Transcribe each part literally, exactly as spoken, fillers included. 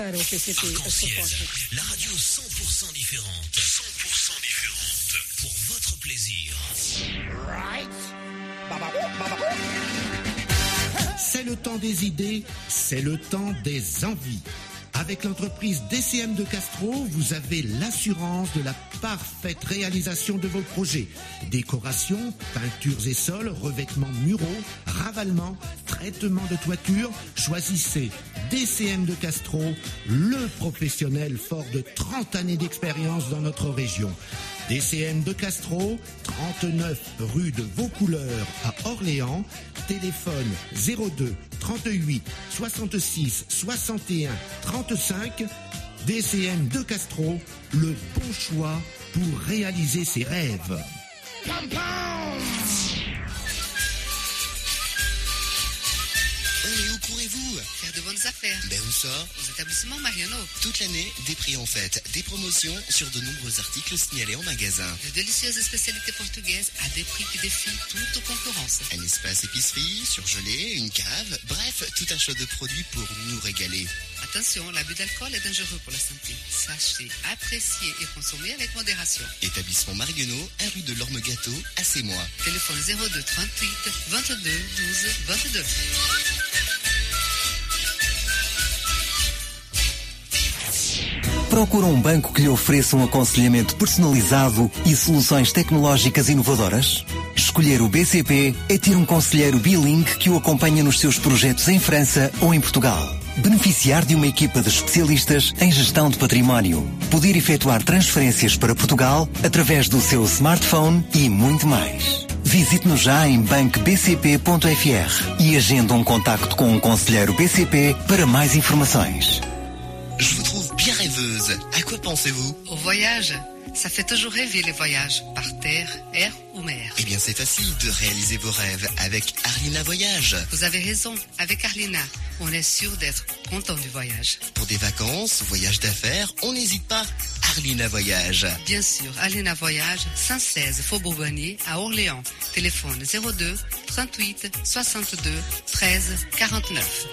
Arc-en-ciel, la radio cent pour cent différente. cent pour cent différente. Pour votre plaisir. C'est le temps des idées, c'est le temps des envies. Avec l'entreprise D C M de Castro, vous avez l'assurance de la parfaite réalisation de vos projets. Décoration, peintures et sols, revêtements muraux, ravalement, traitement de toiture. Choisissez D C M de Castro, le professionnel fort de trente années d'expérience dans notre région. D C M de Castro, trente-neuf rue de Vaucouleurs à Orléans. Téléphone zéro deux trente-huit soixante-six soixante et un trente-cinq. D C M de Castro, le bon choix pour réaliser ses rêves. Oh, et où courez-vous? Faire de bonnes affaires. Ben où ça? Aux établissements Mariano. Toute l'année, des prix en fête, des promotions sur de nombreux articles signalés en magasin. De délicieuses spécialités portugaises à des prix qui défient toute concurrence. Un espace épicerie, surgelé, une cave, bref, tout un choix de produits pour nous régaler. Attention, l'abus d'alcool est dangereux pour la santé. Sachez, apprécier et consommer avec modération. Établissement Marguenau, un rue de l'Orme Gâteau, à Sémois. Téléphone zéro deux trente-huit vingt-deux douze vingt-deux. Procura um banco que lhe ofereça um aconselhamento personalizado e soluções tecnológicas inovadoras? Escolher o B C P é ter um conselheiro bilingue que o acompanha nos seus projetos em França ou em Portugal. Beneficiar de uma equipa de especialistas em gestão de património. Poder efetuar transferências para Portugal através do seu smartphone e muito mais. Visite-nos já em banco b c p ponto f r e agenda um contacto com um conselheiro B C P para mais informações. Je vous trouve bien rêveuse. À quoi pensez-vous? Au voyage. Ça fait toujours rêver les voyages, par terre, air ou mer. Eh bien, c'est facile de réaliser vos rêves avec Arlina Voyage. Vous avez raison, avec Arlina, on est sûr d'être content du voyage. Pour des vacances, voyages d'affaires, on n'hésite pas. Arlina Voyage. Bien sûr, Arlina Voyage, cent seize Faubourg Bonnier, à Orléans. Téléphone zéro deux trente-huit soixante-deux treize quarante-neuf.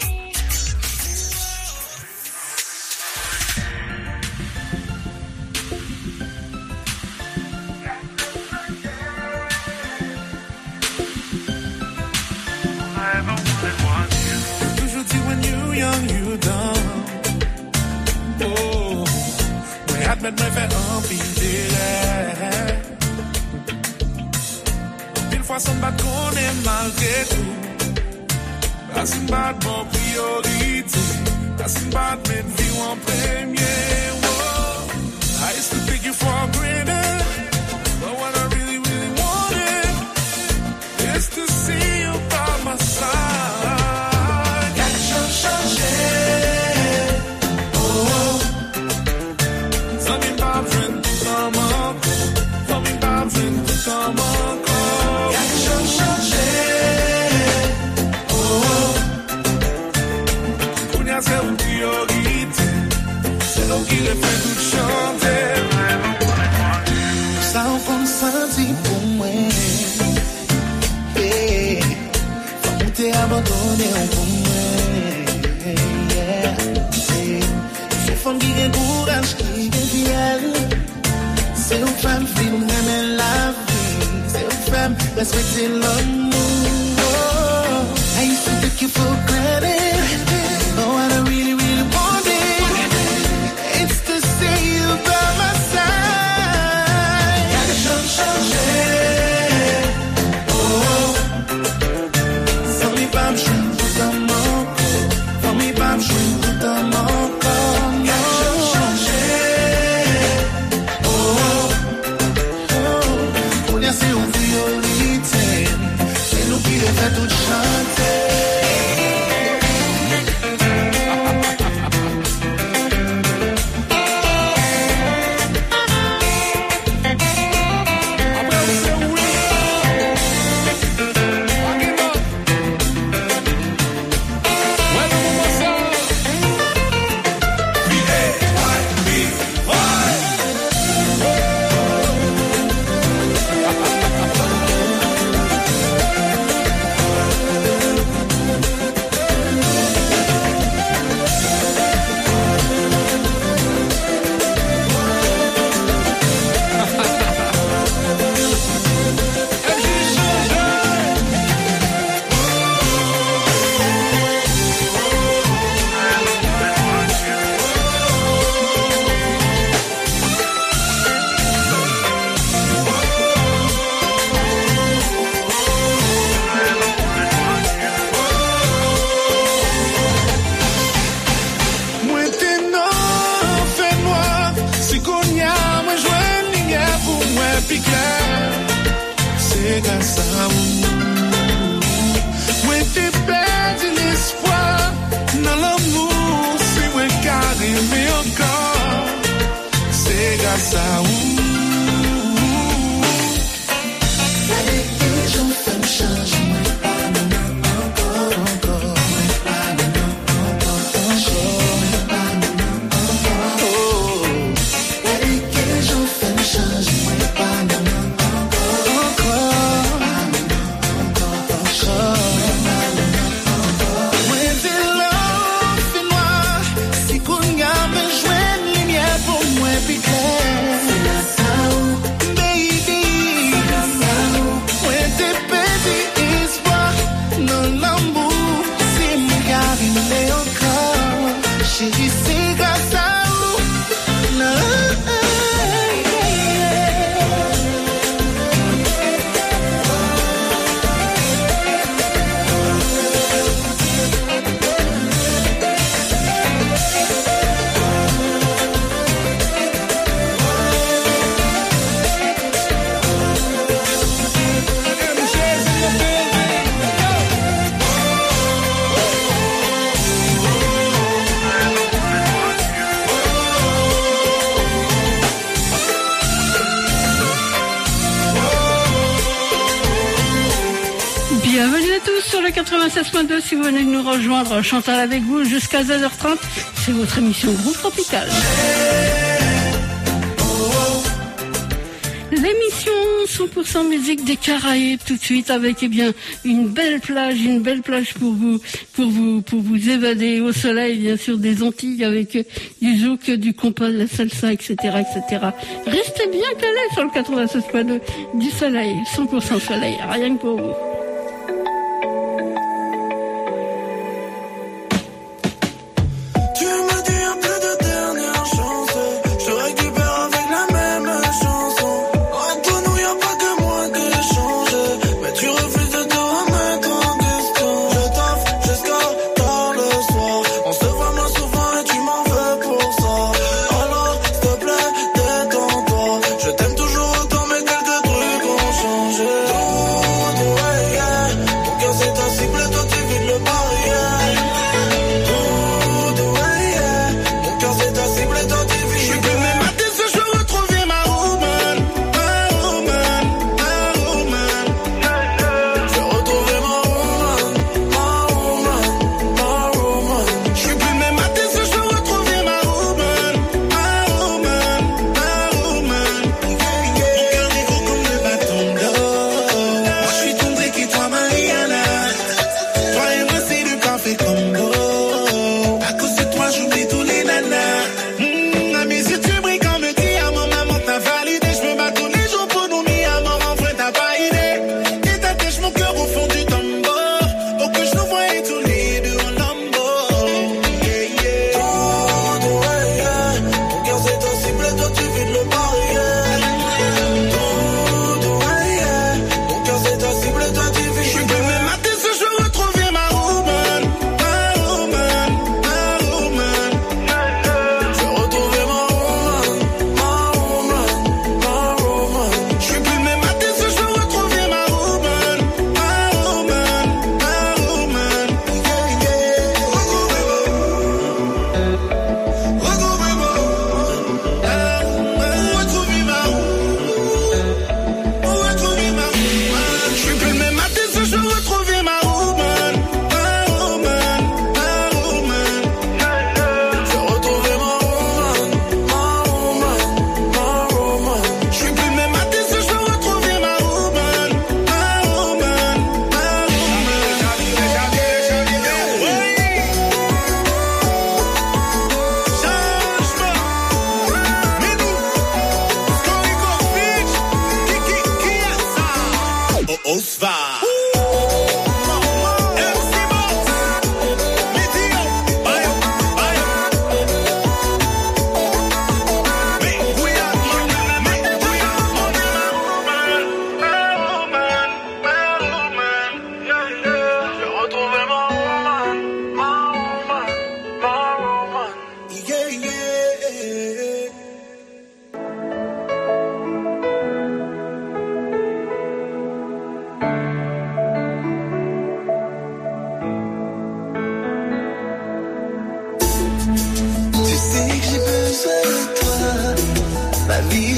Young, you dumb. Oh, ouais, admets-moi faire envie Mille fois sans battre qu'on est malgré tout. That's une bad bon priorité. That's une bad men vie en premier. Whoa, I used to take you for granted. But what I really, really wanted is to see you by my side. Come on, come. Y'a quelque chose changer. Oh, on y a c'est une priorité. C'est nous qui le fait tout chanter. Ça on peut me sentir pour moi. Yeah, faut monter abandonner pour moi. Yeah, c'est femme qui a courage, qui est fière. C'est une femme qui nous aime la vie. C'est une femme respecter l'amour. I used to take you for granted. But what I really, really wanted is to see you by my side. Y'a des choses changer. Oh, sans mes pas me jouer tout un manque. Sans mes pas me jouer tout un manque. Y'a des choses changer. C'est une priorité. C'est nous qui les fait tout chanter. plus clair, c'est grâce à vous. Moi t'ai perdu l'espoir dans l'amour, c'est moi qui a aimé encore, c'est grâce à vous. quatre-vingt-seize point deux, si vous venez de nous rejoindre, Chantal avec vous jusqu'à seize heures trente, c'est votre émission Groupe Tropical. L'émission cent pour cent musique des Caraïbes, tout de suite avec eh bien une belle plage, une belle plage pour vous, pour vous, pour vous évader au soleil, bien sûr des Antilles avec du zouk, du compas, de la salsa, et cetera, et cetera. Restez bien calés sur le quatre-vingt-seize point deux, du soleil, cent pour cent soleil, rien que pour vous.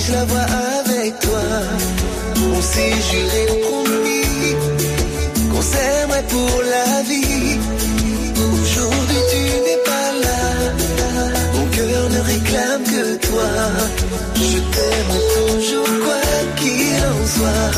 je la vois avec toi. On s'est juré, promis qu'on s'aimerait pour la vie. Aujourd'hui tu n'es pas là, mon cœur ne réclame que toi. Je t'aime toujours quoi qu'il en soit.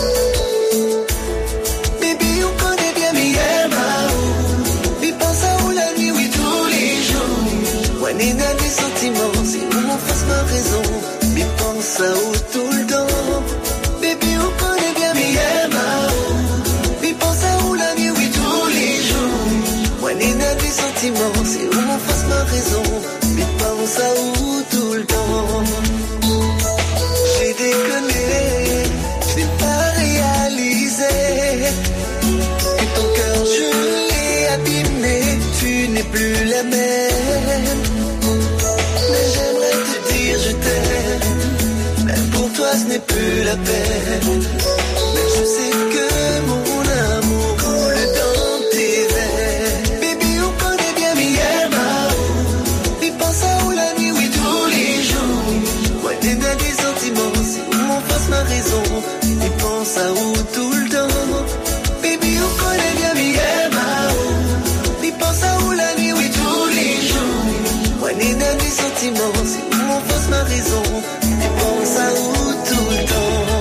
Baby, on connaît bien Miamao. Mais pense à où la nuit, oui, tous les jours. Ouais, Nina, des sentiments, c'est où on fasse ma raison. Mais pense à où tout le temps. Baby, on connaît bien Miamao. Mais pense à où la nuit, oui, tous les jours. Ouais, Nina, des sentiments, c'est où on fasse ma raison. Mais pense à où tout le temps. J'ai déconné, je n'ai pas réalisé que ton cœur je l'ai abîmé. Tu n'es plus la même. Mais j'aimerais te dire je t'aime. Même pour toi ce n'est plus la peine. Mais je sais que mon amour coule dans tes veines. Baby, on connaît bien Miamao. Mais pense à où la nuit, oui, tous les jours. Ouais, t'es dans des sentiments, c'est où on fasse ma raison. Et pense à où tout le temps. Baby, on connaît bien Miamao. Mais pense à où la nuit, oui, tous les jours. Ouais, t'es dans des sentiments, c'est où on fasse ma raison. Et pense à où tout le temps.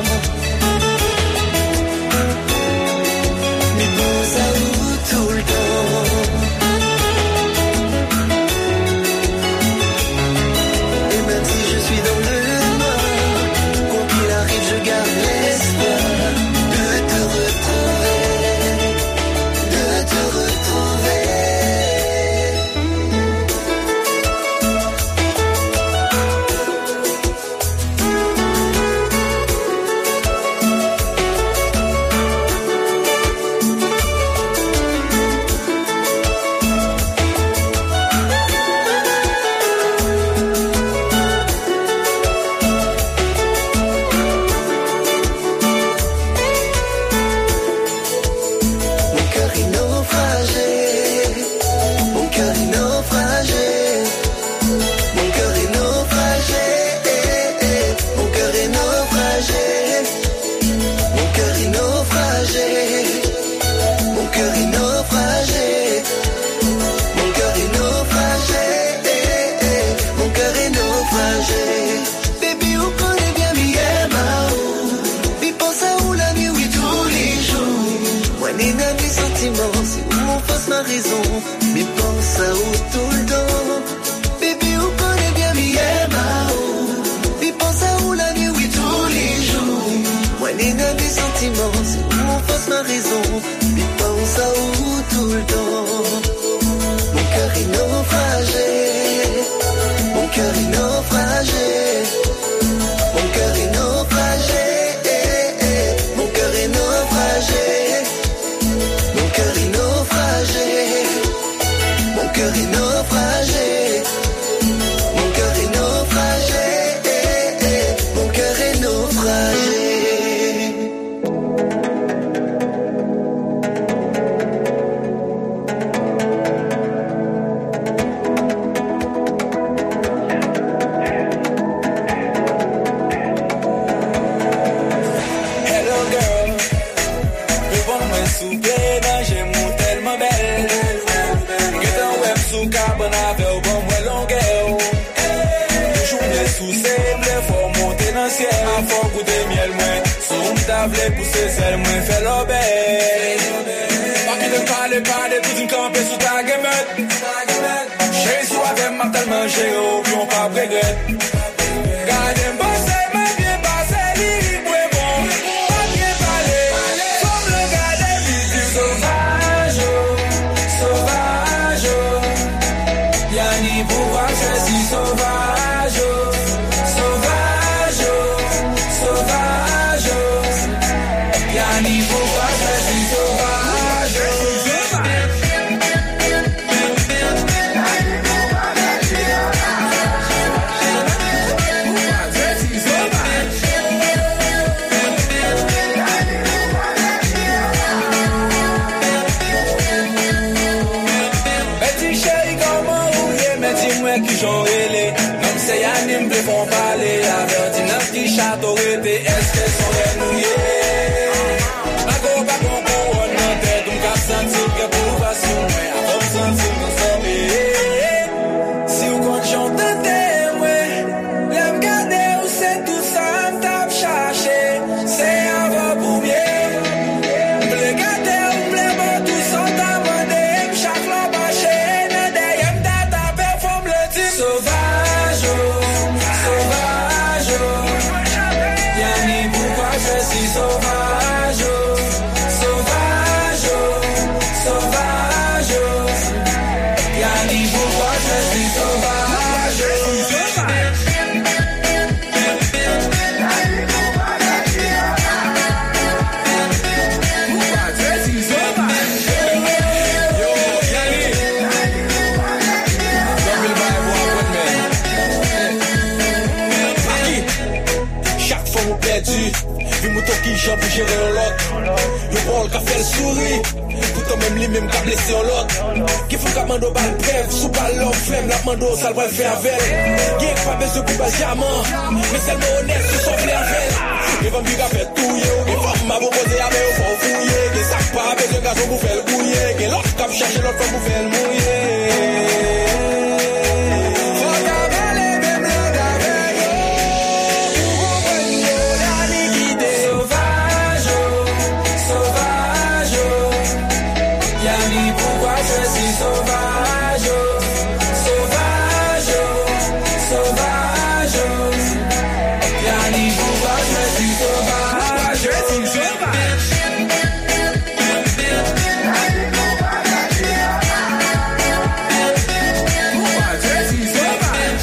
Mais pense à où tout le temps. Et même si je suis dans le noir, quoi qu'il arrive, je garde l'espoir de te retrouver, de te retrouver. Mon cœur est naufragé, mon cœur est naufragé, mon cœur est naufragé, mon cœur est naufragé, mon cœur est naufragé, mon cœur est naufragé, mon cœur est naufragé, mon cœur est naufragé. Baby, on connaît bien Miamao. Mais pense à où la nuit, oui, tous les jours. Ouais, Nina, des sentiments, c'est où on fasse ma raison. Mais pense à où tout le temps. Baby, on connaît bien Miamao. Mais pense à où la nuit, oui, tous les jours. Ouais, Nina, des sentiments, c'est où on fasse ma raison. Mais pense à où tout le temps. Mon cœur est naufragé, mon cœur est naufragé, mon cœur est naufragé, mon cœur est naufragé, mon cœur est naufragé, mon cœur est naufragé, mon cœur est naufragé, mon cœur est naufragé. Hello girl, réponds-moi s'il te plaît, non, j'ai mon tellement belle. Get un web sous carbone avec au bon moi longueur. Journée sous sable, faut monter dans le ciel, faut goûter miel moins. Sous table pousser celle moins fait l'obèle. Pas qu'il ne parle pas de toute une campée sous ta gamette. J'ai soif avec ma tellement j'ai au puis on pas regrette. Gardez un bossé, mais bien passé, libre et bon. Pas bien parler, comme le gars des vies sauvage, sauvage. Y'a ni pouvoir, c'est si sauvage, sauvage, sauvage. Y'a ni pouvoir, autorité, est-ce qu'elles sont renouillées? Ma go, pas bon, pour on en tête, on cap sentir que pour passion, mais avant de sentir transformé. Si vous comptez chanter, ouais, l'aime garder ou c'est tout ça, on tape chercher, c'est avant pour bien. M'ble garder ou m'ble bon, tout ça, t'as demandé, chaque fois marché, n'a d'ailleurs, t'as tapé, faut me le dire. Sauvage, sauvage, Yanni, pourquoi je suis sauvage? Sauvage, sauvage, Yanni, pourquoi je suis sauvage? Yo, Yanni, don't be bad boy with me. Chaque fois on perdu, vu mon tour qui j'en pour gérer l'autre. Le rôle qu'a fait le souris, tout en même lui même qu'a blessé l'autre. Qui faut qu'à mando balle brève, sous balle l'homme flemme, la mando ça le va faire avec. Qui est pas besoin de plus bas diamant, mais seulement honnête, se sauve les avec. Les femmes qui a fait tout, yo, les femmes m'a proposé à faire au fouiller. Les sacs pas avec le gazon pour faire le bouiller. Et l'autre cap chercher l'autre femme pour faire le mouiller. Faut qu'avaler même le gavet, yo. Sauvage, sauvage, Yanni, pourquoi je suis sauvage? Sauvage, sauvage, Yanni, pourquoi je suis sauvage? Je suis sauvage. Pourquoi je suis sauvage?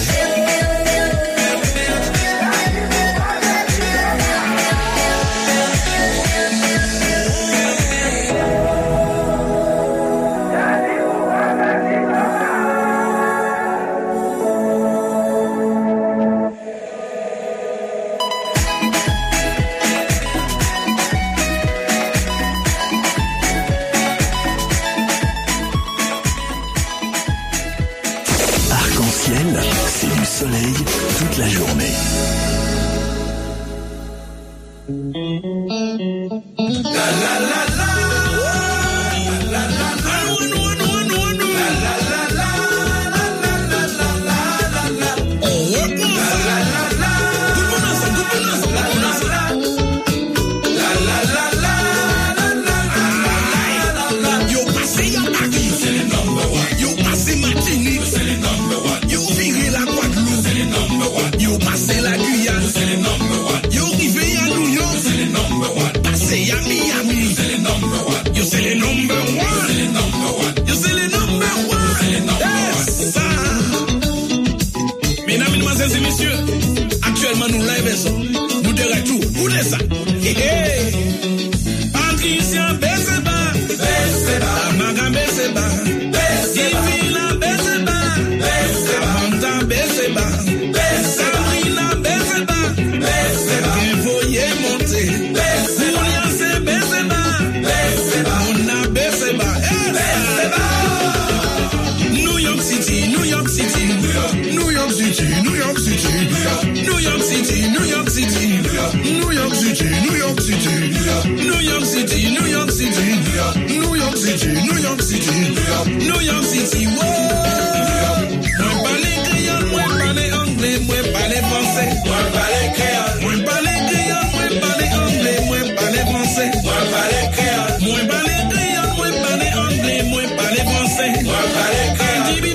Arc-en-ciel, c'est du soleil toute la journée. Mesdames et messieurs, actuellement nous live, nous de retour, où est ça? Hey, hey. Patricien Besseba, Besseba, Amaga Besseba, Divina Besseba, Amanda Besseba, Sabrina Besseba, Voyez monter, Julia c'est Besseba, Mona Besseba, New York City, New York City, New York City, New York City, New York City, New York City, New York City, New York City, New York City, New York City, New York City, New York City, New York City, wow. Moi parler créole, moi parler anglais, moi parler français, moi parler créole, moi parler créole, moi parler anglais, moi parler français, moi parler créole, moi parler créole, moi parler anglais, moi parler français, moi parler créole.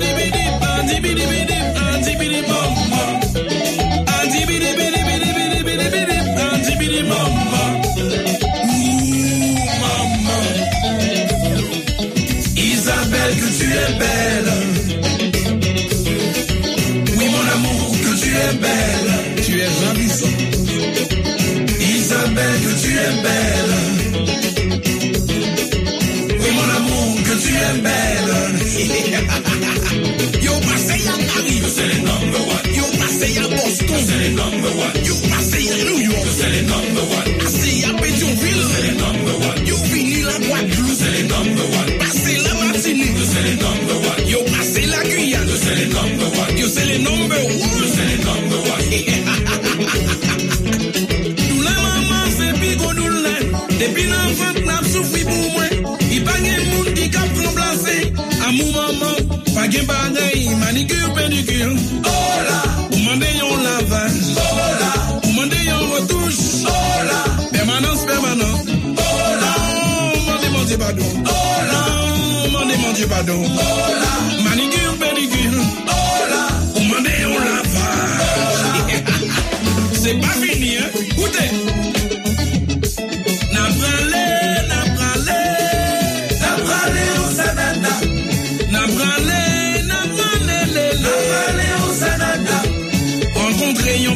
Isabelle, que tu es belle. Oui, mon amour, que tu es belle. Tu es ravissant. Isabelle, que tu es belle. Oui, mon amour, que tu es belle. Yo, passé à Paris, c'est les number one. Yo, passé à Boston, c'est les number one. Yo, passé à New York, c'est les number one. Passé à Pétionville, c'est les number one. Yo, fini la Guadeloupe, c'est les number one. Passé la Martinique, c'est les number one. Yo, passé la Guyane, c'est les number one. Yo, c'est les number one, c'est les number one.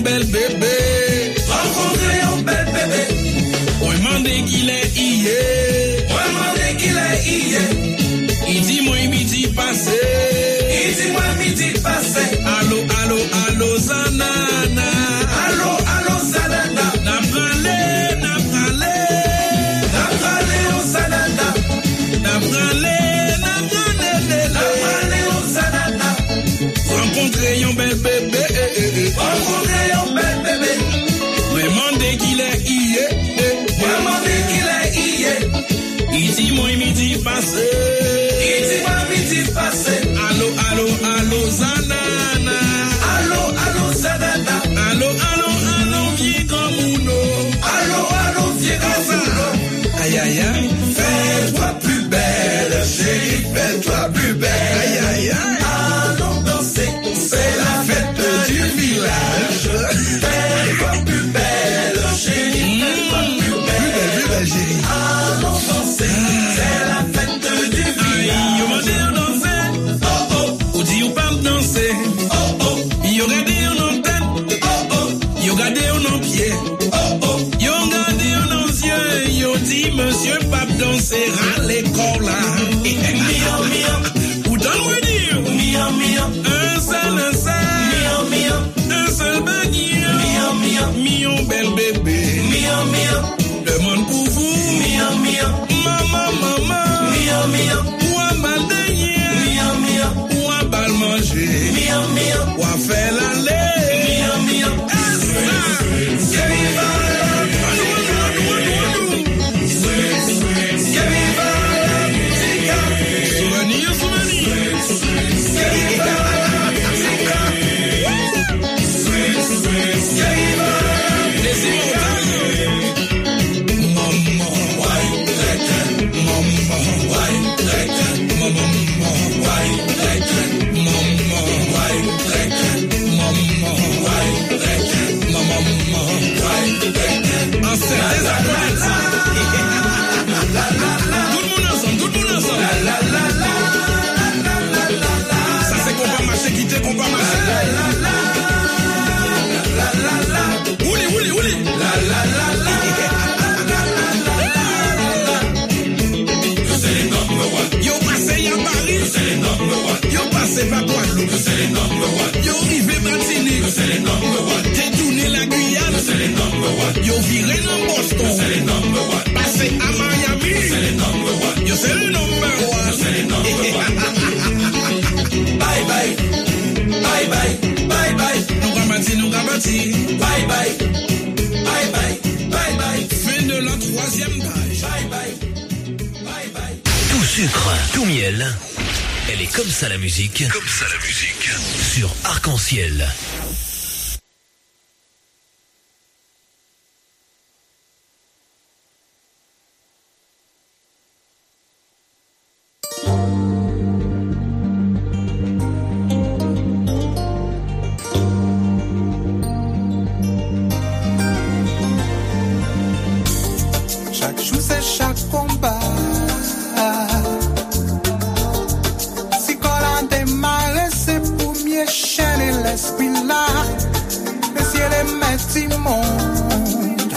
bel bébé. Rencontrer un bel bébé. On demandé qu'il est hier. On demandé qu'il est hier. Il dit moi midi passé. Il dit moi midi passé. Allô, allô, allô, Zanana. Allô, allô, Zanana. N'a pralé, n'a pralé. N'a pralé au Zanana. N'a pralé, n'a pralé, n'a pralé au Zanana. Rencontrer un bel bébé. Rencontrer un bel bébé. Demandez qu'il est hier. Demandez qu'il est hier. Il dit moi midi passé. Il dit moi midi passé. Allô, allô, allô, Zanana. Allô, allô, Zanana. Allô, allô, allô, vieux Gamouno. Allô, allô, vieux Gamouno. Aïe, aïe, aïe. Fais-toi plus belle, chérie, fais-toi plus belle. Aïe, aïe, aïe. Allons danser, c'est la fête du village. Fais-toi plus belle, chérie, fais-toi plus belle. Plus belle, plus belle, chérie. Allons danser, c'est la fête du village. Yo m'a dit on danser. Oh oh. Ou dit ou pas danser. Oh oh. Yo gardé on en tête. Oh oh. Yo gardé on en pied. Oh oh. Yo gardé on en yeux. Yo dit monsieur pas danser à l'école là. Mia mia. Ou donne-moi dire. Mia mia. Un seul, un seul. Mia mia. Un seul baguille. Mia mia. Mion bel bébé. Mia mia. Demande pour vous. Mia mia. Maman, maman. Mia mia. Ou à mal d'ailleurs. Mia mia. Ou à bal manger. Mia mia. Ou à faire l'aller. Mia mia. Souvenir, c'est pas Guadeloupe, c'est les number one. Yo rivé Martinique, c'est les number one. Détourné la Guyane, c'est les number one. Yo viré dans Boston, c'est les number one. Passé à Miami, c'est les number one. Yo c'est le number one, c'est les number one. Bye bye, bye bye, bye bye. Nous gabati, nous gabati. Bye bye, bye bye, bye bye. Fin de la troisième page. Bye bye, bye bye. Tout sucre, tout miel. Elle est comme ça la musique. Comme ça la musique. Sur Arc-en-Ciel. Chaque jour c'est chaque combat. L'esprit là, mais si elle est maître du monde,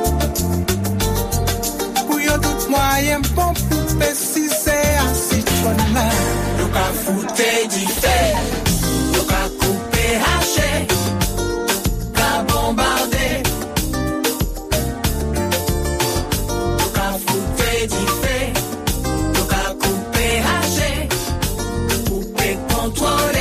pour y a tout moyen bon pour préciser à citoyen là. Yo ka foute du fait, yo ka couper haché, ka bombarder. Yo ka foute du fait, yo ka couper haché, couper contrôler.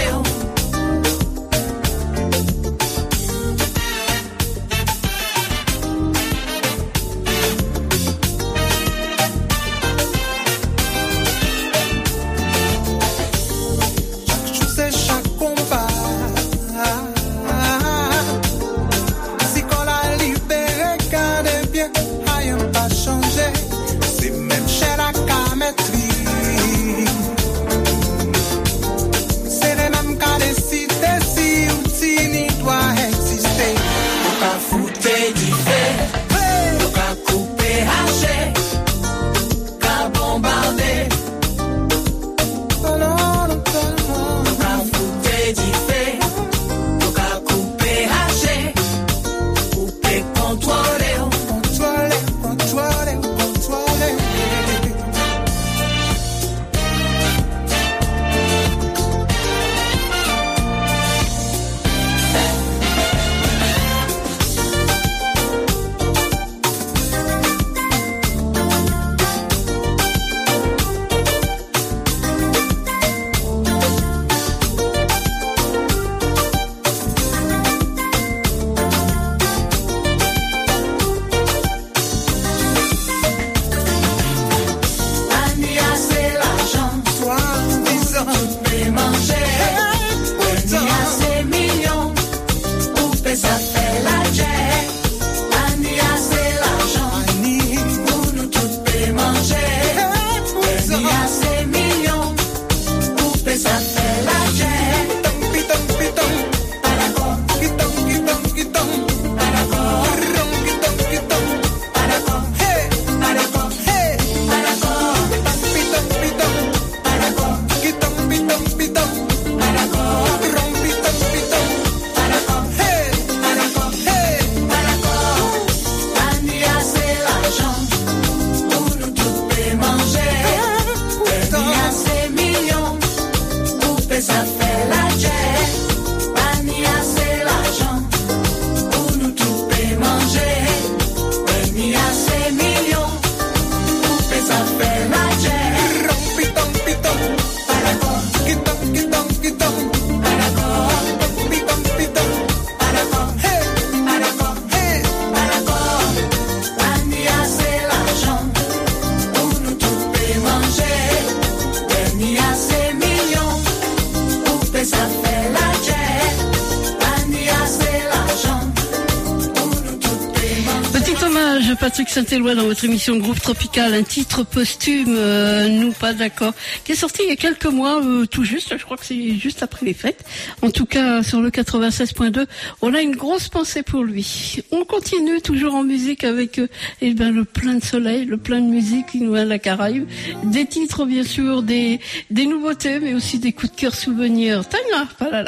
Dommage, Patrick Saint-Éloi dans votre émission Groupe Tropical, un titre posthume, euh, nous pas d'accord, qui est sorti il y a quelques mois, euh, tout juste, je crois que c'est juste après les fêtes. En tout cas, sur le quatre-vingt-seize point deux, on a une grosse pensée pour lui. On continue toujours en musique avec euh, eh ben, le plein de soleil, le plein de musique qui nous vient de la Caraïbe. Des titres, bien sûr, des, des nouveautés, mais aussi des coups de cœur souvenirs. Tanga, palala.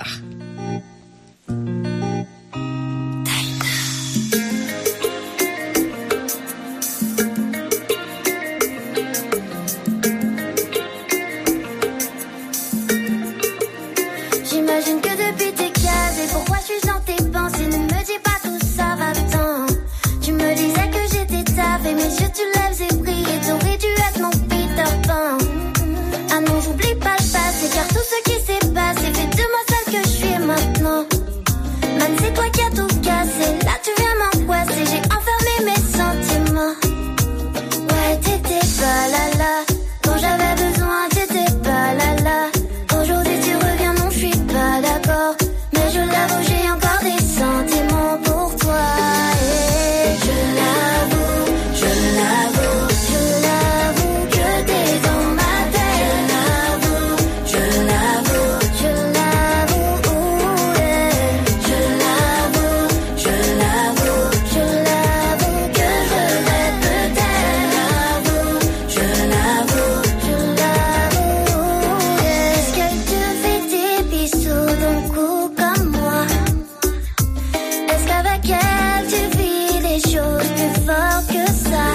J'imagine que depuis t'es casé, pourquoi je suis dans tes pensées, ne me dis pas tout ça va le temps. Tu me disais que j'étais taffée, mes yeux tu lèves et brillent, t'aurais dû être mon Peter Pan. Ah non, j'oublie pas le passé, car tout ce qui s'est passé fait de moi celle que je suis maintenant. Man, c'est toi qui as tout cassé, là tu viens m'angoisser, j'ai enfermé mes sentiments. Ouais, t'étais pas là là, quand j'avais besoin t'étais pas là là. Aujourd'hui tu reviens, non je suis pas d'accord, mais je l'avoue j'ai encore des sentiments pour toi. Et je l'avoue, je l'avoue, je l'avoue que t'es dans ma tête. Je l'avoue, je l'avoue, yeah. Je l'avoue, je l'avoue, je l'avoue que je regrette peut-être. Je l'avoue, je l'avoue, yeah. Est-ce que tu fais des bisous d'un coup comme moi? Est-ce qu'avec elle tu vis des choses plus fortes que ça?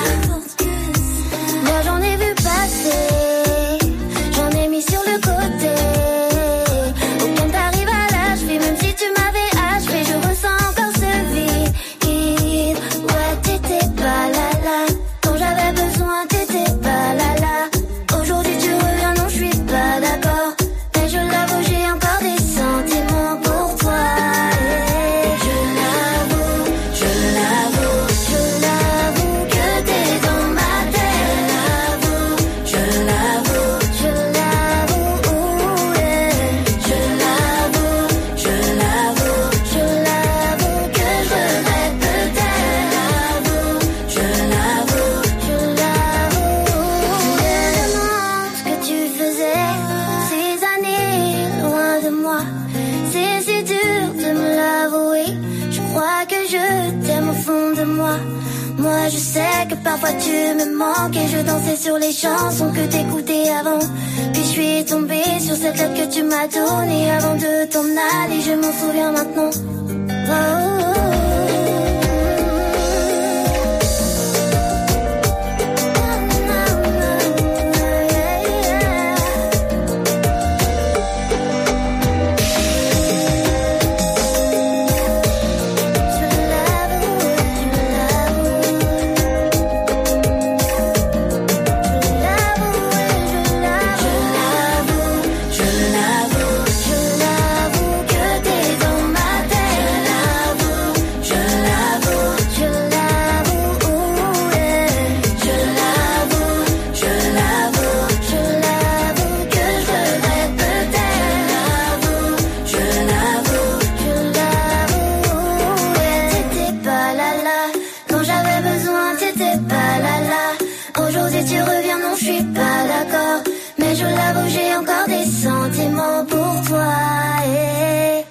Moi j'en ai vu passer, j'en ai mis sur le côté. Aucun t'arrive à l'achever, même si tu m'avais achevé, je ressens encore ce vide. Ouais, t'étais pas là là, quand j'avais besoin t'étais pas là là. Aujourd'hui tu reviens, non je suis pas d'accord, mais je l'avoue j'ai encore des sentiments pour toi. Et je l'avoue, je l'avoue, je l'avoue que t'es dans ma tête. Je l'avoue, je l'avoue, yeah. Je l'avoue, je l'avoue, je l'avoue que je regrette peut-être. Je l'avoue, je l'avoue, yeah. Je me demande ce que tu faisais ces années loin de moi. C'est si dur de me l'avouer. Je crois que je t'aime au fond de moi. Moi je sais que parfois tu me manques et je dansais sur les chansons que t'écoutais avant. Puis je suis tombée sur cette lettre que tu m'as donnée avant de t'en aller, je m'en souviens maintenant. Oh, oh, oh. Je l'avoue, je l'avoue que t'es dans ma tête. Je l'avoue, je l'avoue, yeah. Je l'avoue, je l'avoue, je l'avoue que je regrette peut-être. Je l'avoue, je l'avoue, yeah. T'étais pas là là, quand j'avais besoin t'étais pas là là. Aujourd'hui tu reviens, non je suis pas d'accord, mais je l'avoue j'ai encore des sentiments pour toi. Et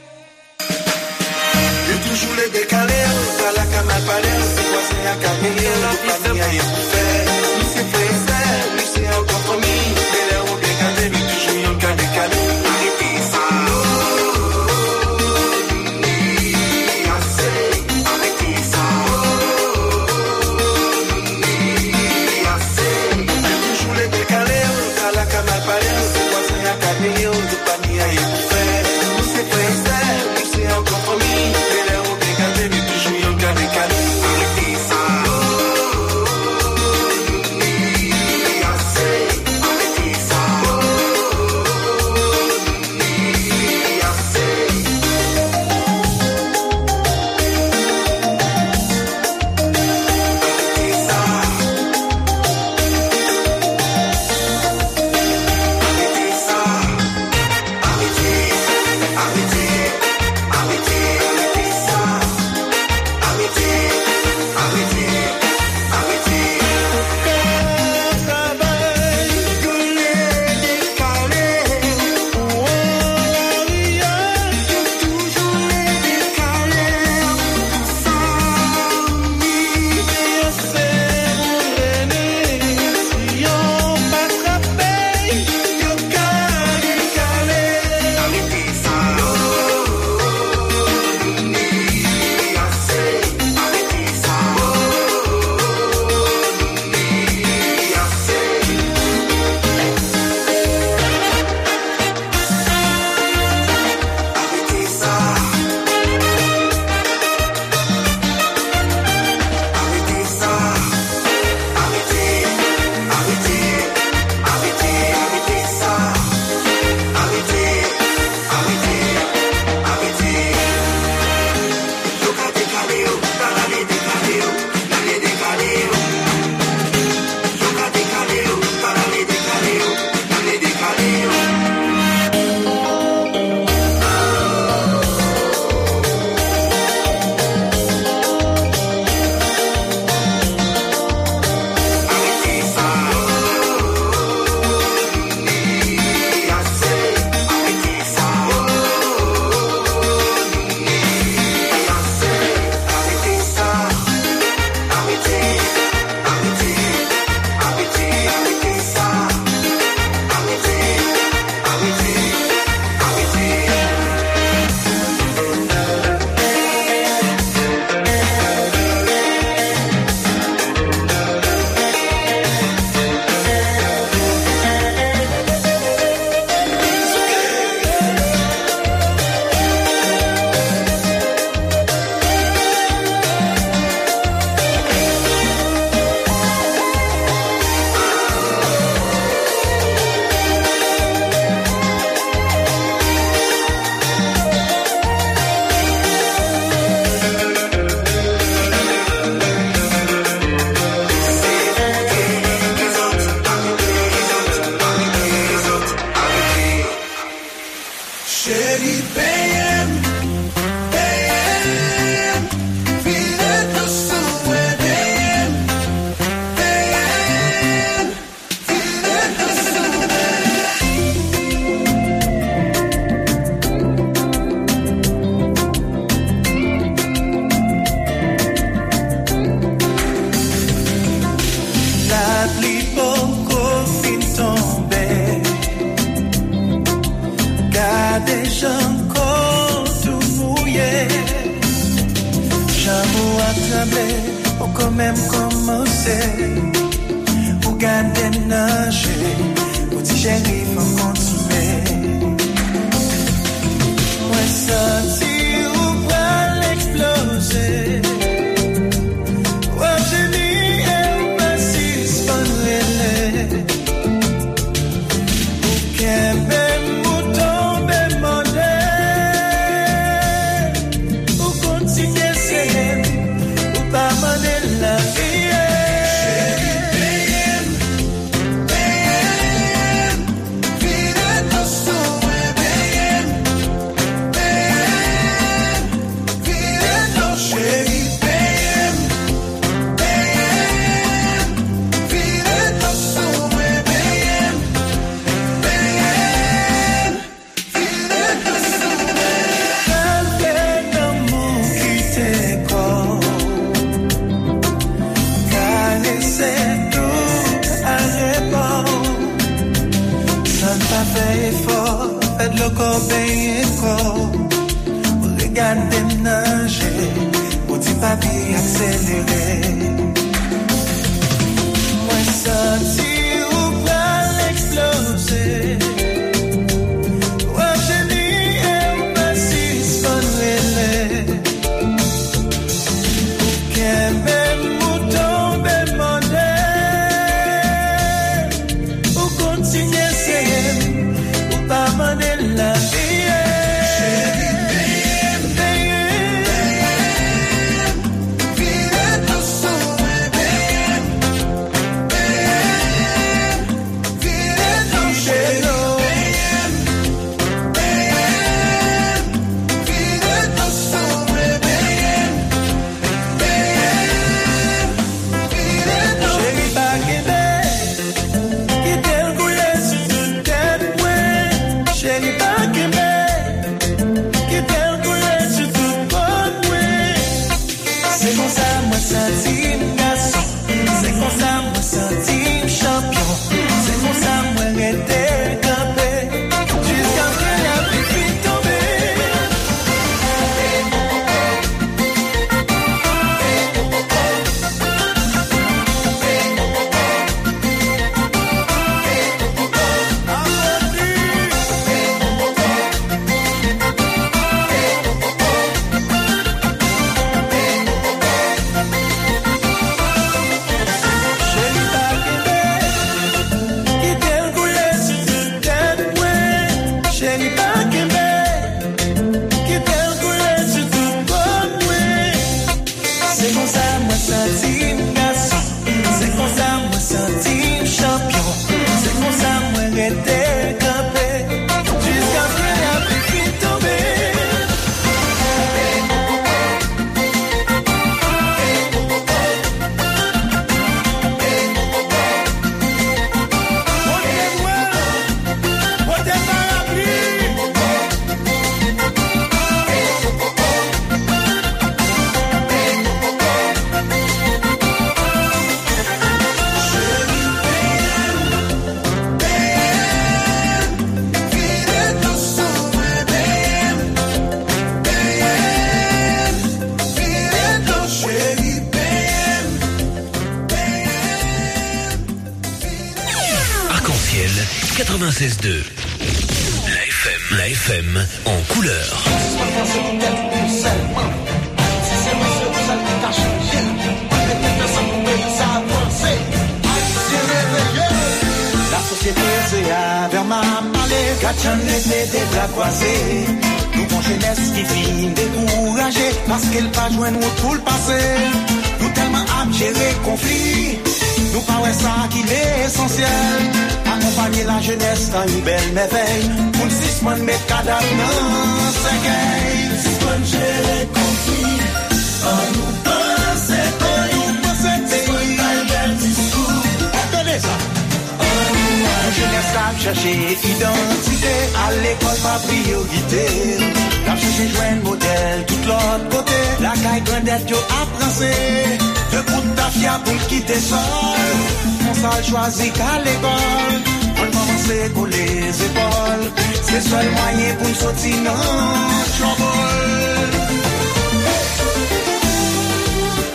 Eu toujours les décalés, à la cama parelle, c'est quoi c'est à camélia, le panier est pour faire. Lui c'est frère, lui c'est un compromis, mais là on décalé, mais toujours un cas décalé. Arrêtez ça. Arrêtez ça. Eu toujours les décalés, à la cama parelle, c'est quoi c'est à camélia, le panier est pour faire. Lui c'est frère, lui c'est un compromis, mais là on décalé, mais toujours un cas décalé. Arrêtez ça. trembler, ou quand même commencer. Ou garder nager, ou dit chérie, faut continuer. Moi, senti ou pas l'exploser. Ou génie et ou passis, pas relais. Ou qu'un même mouton bémondé. Ou continuer, c'est ou pas maner la vie. Faites le corps bien corps. Regardez nager. Au petit papier accéléré. Moi senti ou pas l'exploser. Ou génie et ou passis pas relais. Ou qu'un même mouton bémondé. Ou continuer c'est pas maner la vie. quatre-vingt-seize deux. La F M, la F M en couleur. La société c'est vers ma palais, Gatchan était déjà croisé. Nous bon jeunesse qui finit découragée parce qu'elle pas joindre nous pour le passé. Nous tellement à gérer conflit, nous parlons ça qui est essentiel. Accompagner la jeunesse dans une belle merveille. Pour le six mois de mettre cadavre dans ce gay. Si on gérer conflit, on nous pense, on nous pense, c'est un bel discours. Attendez ça. La jeunesse a cherché identité, à l'école pas priorité. La cherché joindre modèle, tout l'autre côté. La caille grandette, yo apprensé. De coup de tafia pour quitter sol. On s'en choisit qu'à l'école. On commence à coller les épaules. C'est le seul moyen pour nous sortir dans le chambol.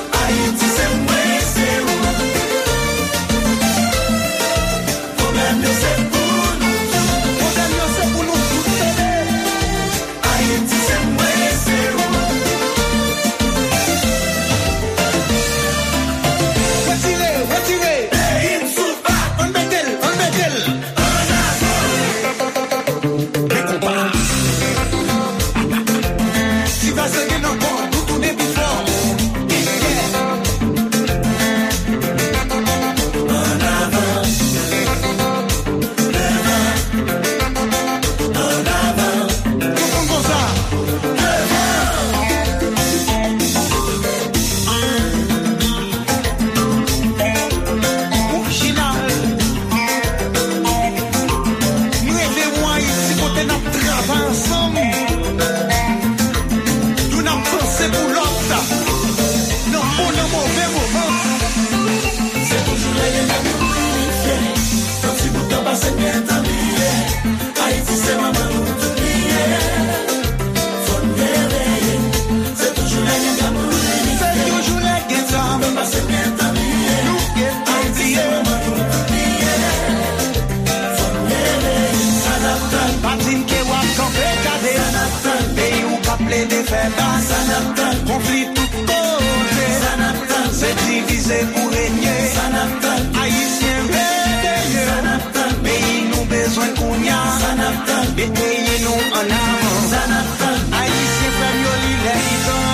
c'est pour régner. Haïtien réveillé, pays nous besoin qu'on y a. Et pays nous en avant. Haïtien fait mieux l'illégal.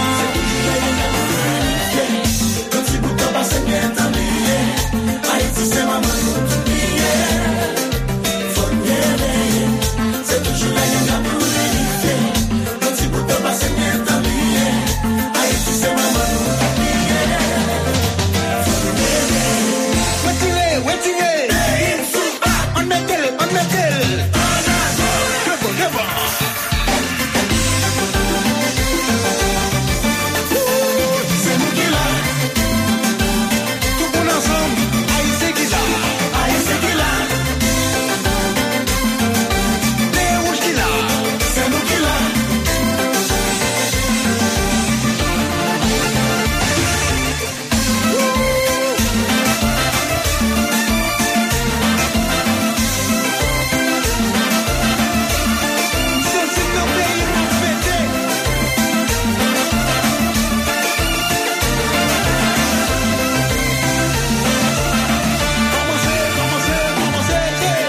Comme si pour toi passer bien tant lié. Haïti c'est maman nous tout lié. Faut nous réveiller. C'est toujours la gang à pour vérifier. Comme si pour toi passer bien tant lié. Haïti c'est maman nous tout lié. Faut nous réveiller. Retirez, retirez. On met elle, on met elle. Devant, devant. C'est nous qui l'a. Tout le monde ensemble. Haïtien qui l'a. Haïti qui l'a. Les rouges qui l'a. C'est nous qui l'a. C'est si le pays n'a fêté. Commencez, commencez, commencez.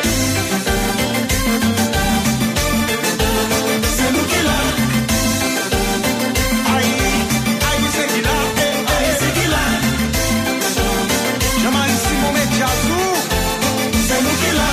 C'est nous qui l'a. Aïe, aïe, c'est qui l'a. Haïti qui l'a. J'aime ici mon mec Jazou. C'est nous qui l'a.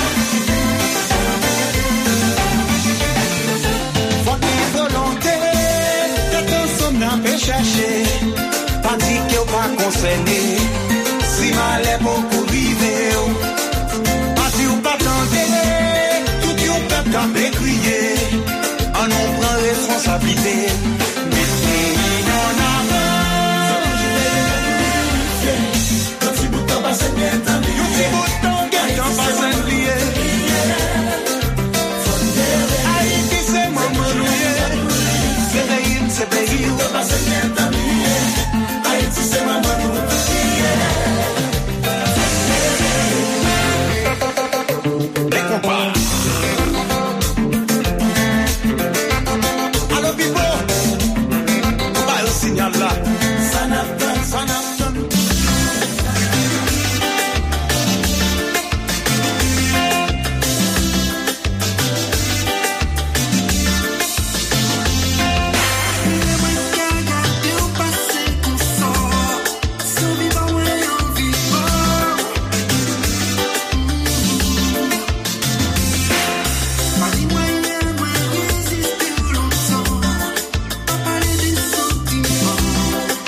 Faut qu'il volonté, d'être ensemble n'a pas cherché. Pas dit qu'il pas concerné. Si mal est beaucoup rivé. Pas dit ou pas tenter. Tout dit ou peuple qu'a crier. On en prend responsabilité. Mettez en avant. Comme si pour toi passer bien tant lié. You see what don't get your pass and lié. Faut nous réveiller. Haïti c'est maman noué. C'est pays, c'est pays. Pour toi passer bien tant lié. Haïti c'est maman nous tout lié. Les compas. Allô Bibo. On va au signal là. Sanaptan, Sanaptan. Sanaptan.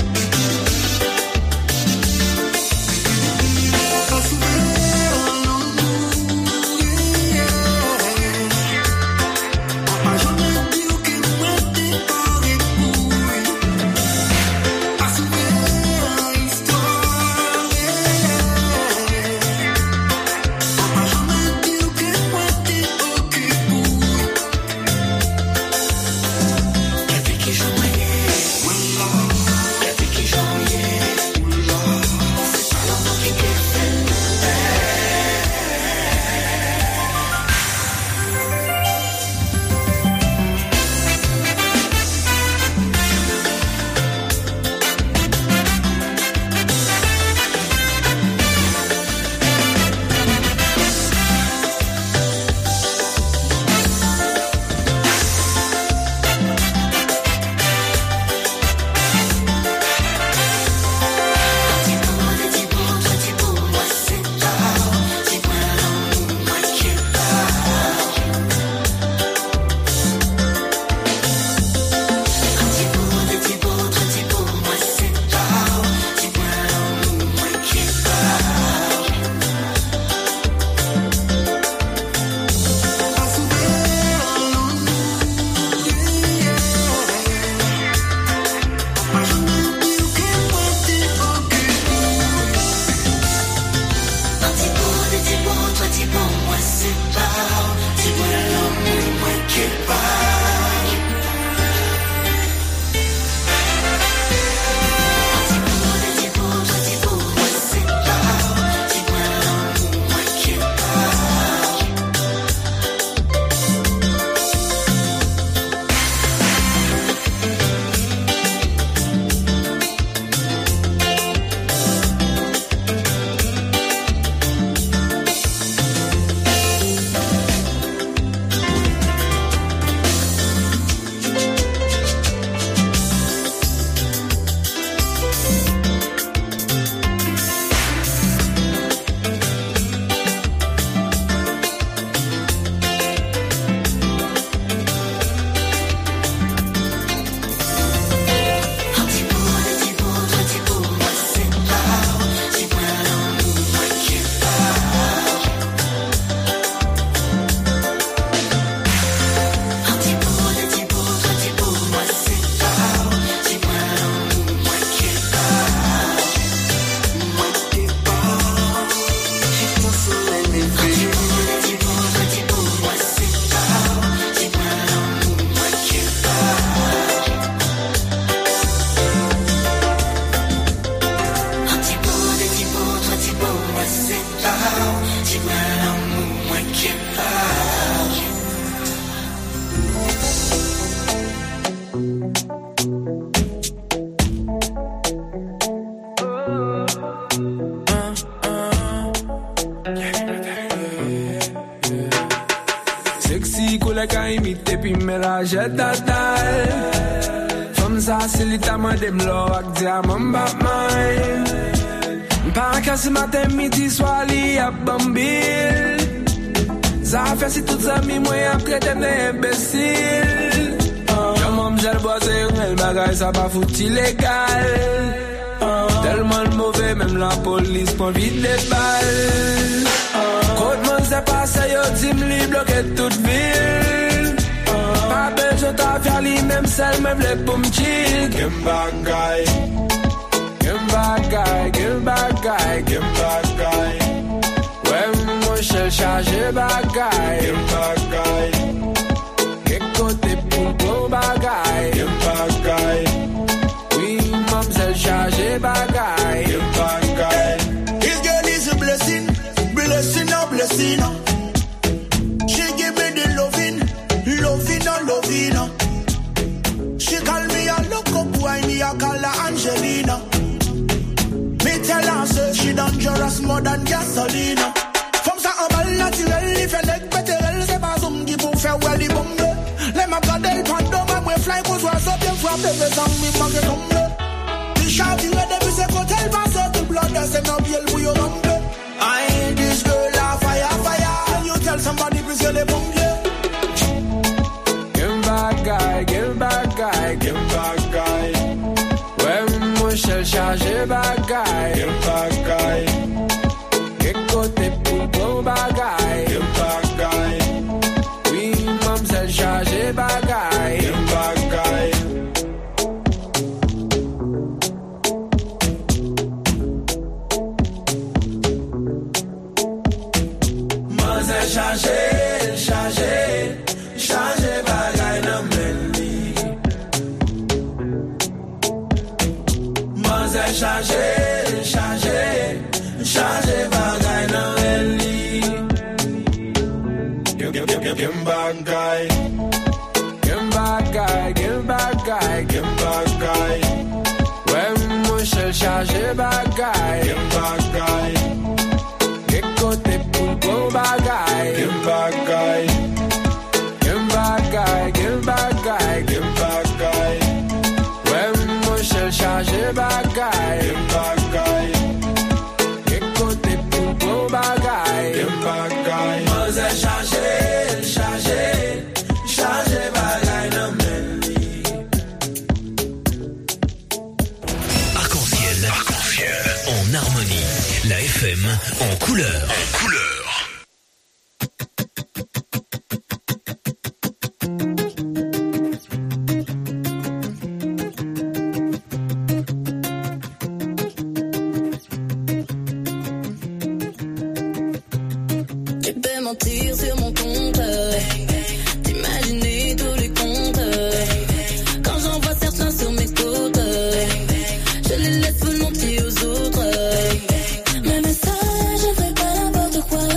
et puis mélange total. Femme ça c'est l'état moi de m'lo ak diamant Batman. Pas qu'à ce matin midi soir li a bambil. Ça fait si toutes amis moi après t'es imbécile. Yo mamzelle boise elle bagaille ça pas foutu illégal. Tellement mauvais même la police prend vite des balles. Côte man c'est passé yo dit m'li bloquer toute ville. Pas besoin de faire li même seul même les pour m'chill. Game bagaille. Game bagaille, game bagaille, game bagaille. Ouais, mon chel chargé bagaille, game bagaille. Quel côté pour gros bagaille, game bagaille. Oui, mademoiselle chargé bagaille, game bagaille. This girl is a blessing, blessing, a blessing. She give me the loving, loving, a loving. She call me a look up boy, me a call her Angelina. Me tell her say she dangerous more than gasoline. From sa embal naturel, if you leg better, c'est pas zoom qui pour faire well the bombe. Les ma gadel pando, ma mwe fly cause was up bien from the best and me manque tombe. The sharp you ready to say hotel pass out the blood, that's no bill for your rumble. I ain't this girl a fire, fire. Can you tell somebody please get the bombe? Game bagaille, game bagaille, game bagaille. Ouais, mon chel chargé bagaille, game bagaille. Quel côté pour gros bagaille, game bagaille. Oui, mademoiselle chargé bagaille, game bagaille. Mademoiselle chargé, chargé, chargé bagaille dans mes lits. Mademoiselle chargé, chargé, chargé bagaille dans mes lits. Game bagaille, game bagaille, game bagaille, game bagaille. Ouais, mon chel chargé bagaille, game bagaille. Quel côté pour gros bagaille, game bagaille. Game bagaille, game bagaille, game bagaille. Ouais, mon chel chargé bagaille, game bagaille. Quel côté pour gros bagaille, game bagaille. Mademoiselle chargé, chargé, chargé bagaille dans mes lits. Arc-en-ciel, arc-en-ciel, en harmonie. La F M en couleur. En couleur. Tu peux mentir sur mon compte, t'imaginer tous les comptes. Quand j'en vois certains sur mes côtes, je les laisse volontiers aux autres. Mes messages, je fais pas n'importe quoi.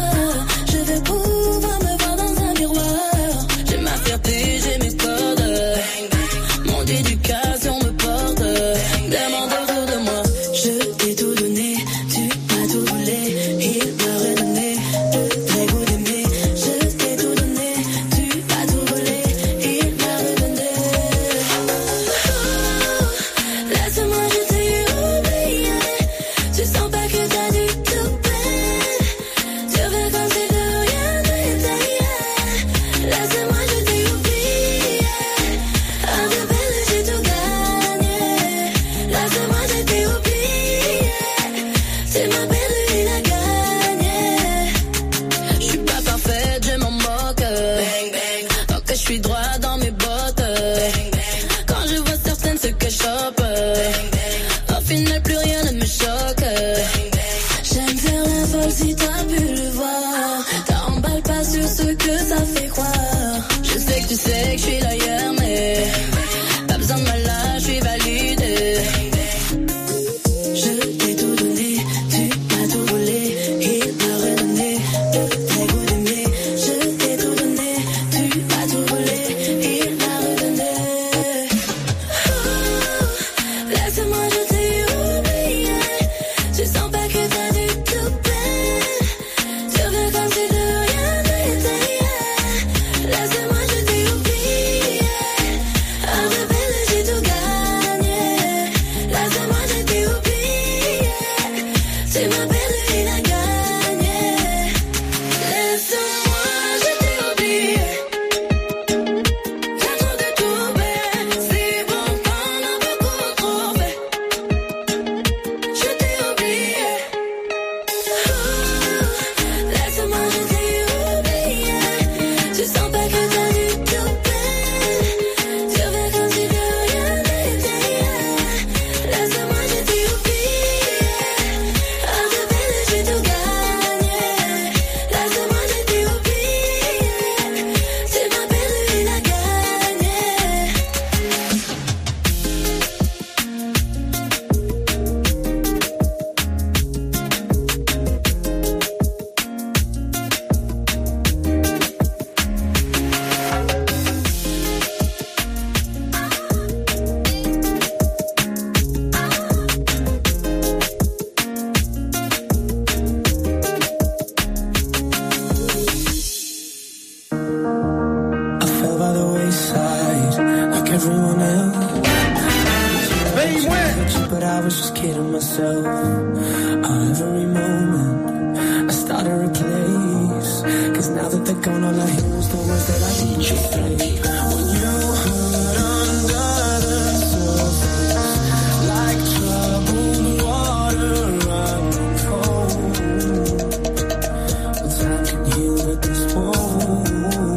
I was just kidding myself. Every moment I start to replace, cause now that they're gone all I hear is the words that I teach you play. When you hurt under the surface, like troubled water running cold, well, time can heal but this won't.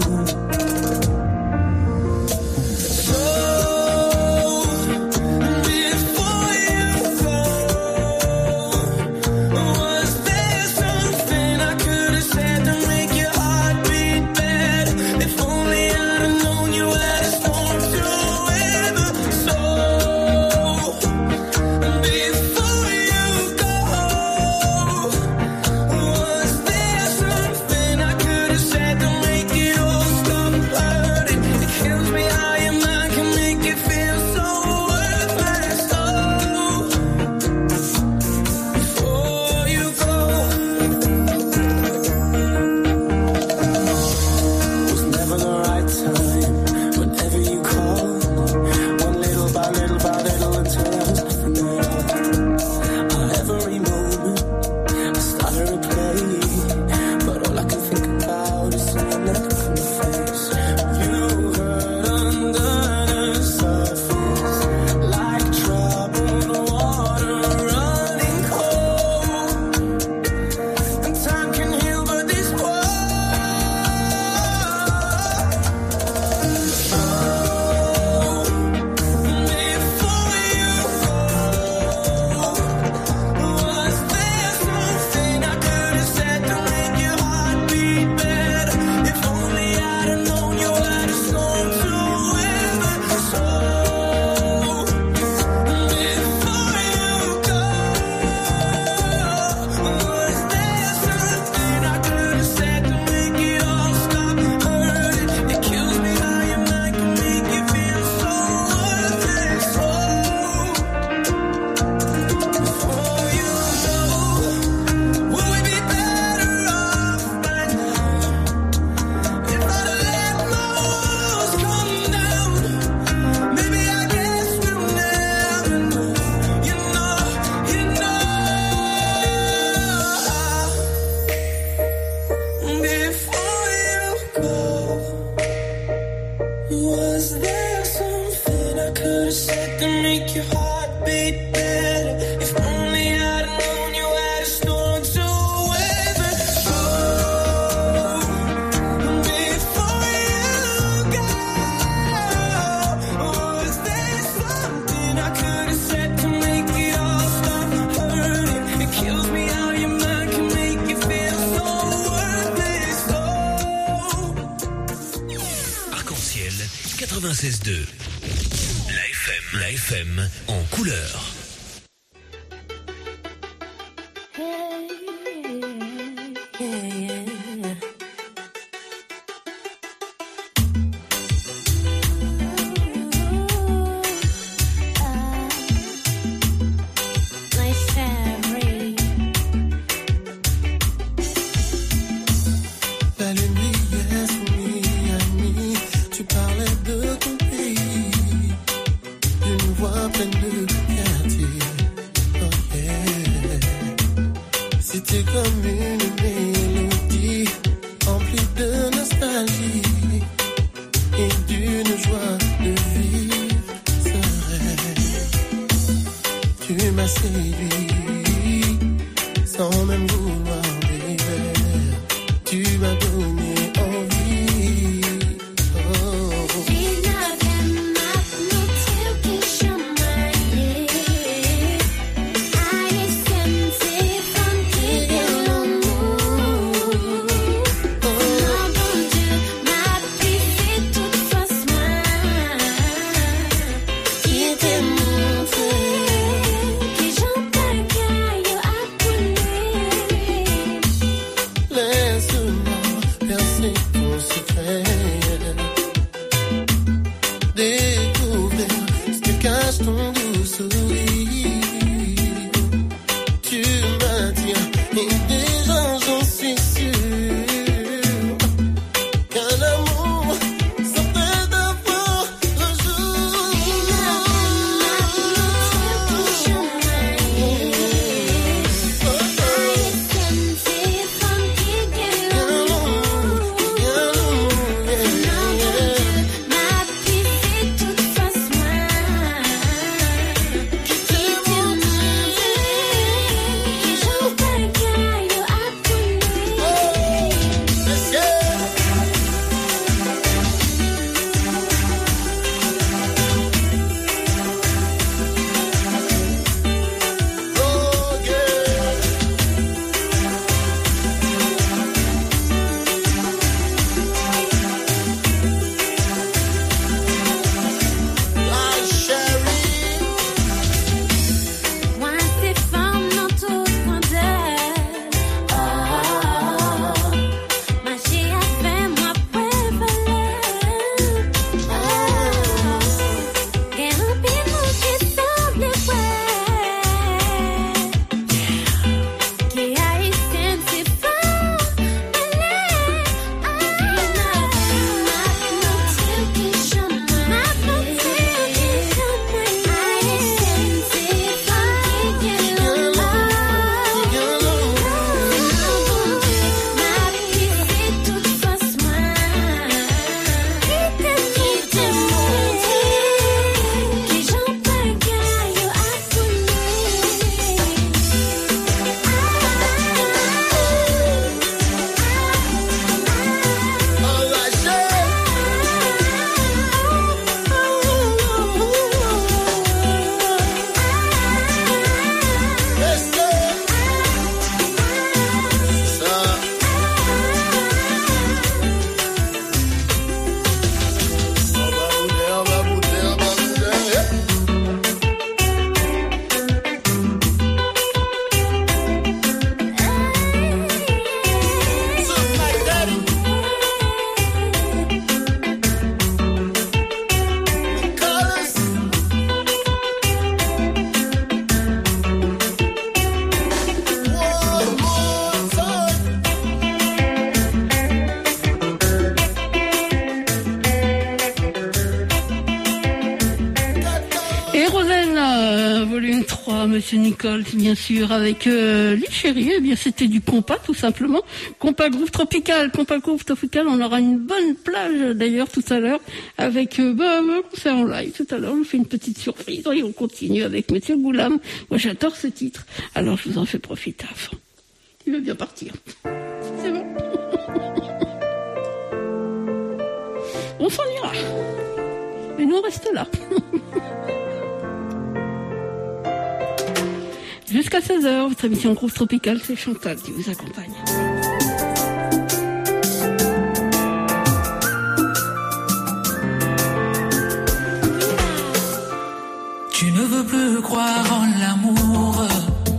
quatre-vingt-seize deux. La F M, la F M en couleur. Laisse-moi trois, Monsieur Nichols, bien sûr, avec euh, les chéris. Eh bien, c'était du compas, tout simplement. Compas groove tropical, compas groove tropical. On aura une bonne plage, d'ailleurs, tout à l'heure, avec euh, bah, un concert en live. Tout à l'heure, je vous fais une petite surprise. Et on continue avec Monsieur Goulam. Moi, j'adore ce titre. Alors, je vous en fais profiter avant. Il veut bien partir. C'est bon. On s'en ira. Mais nous, on reste là. Jusqu'à seize heures, votre émission Groove Tropical, c'est Chantal qui vous accompagne. Tu ne veux plus croire en l'amour.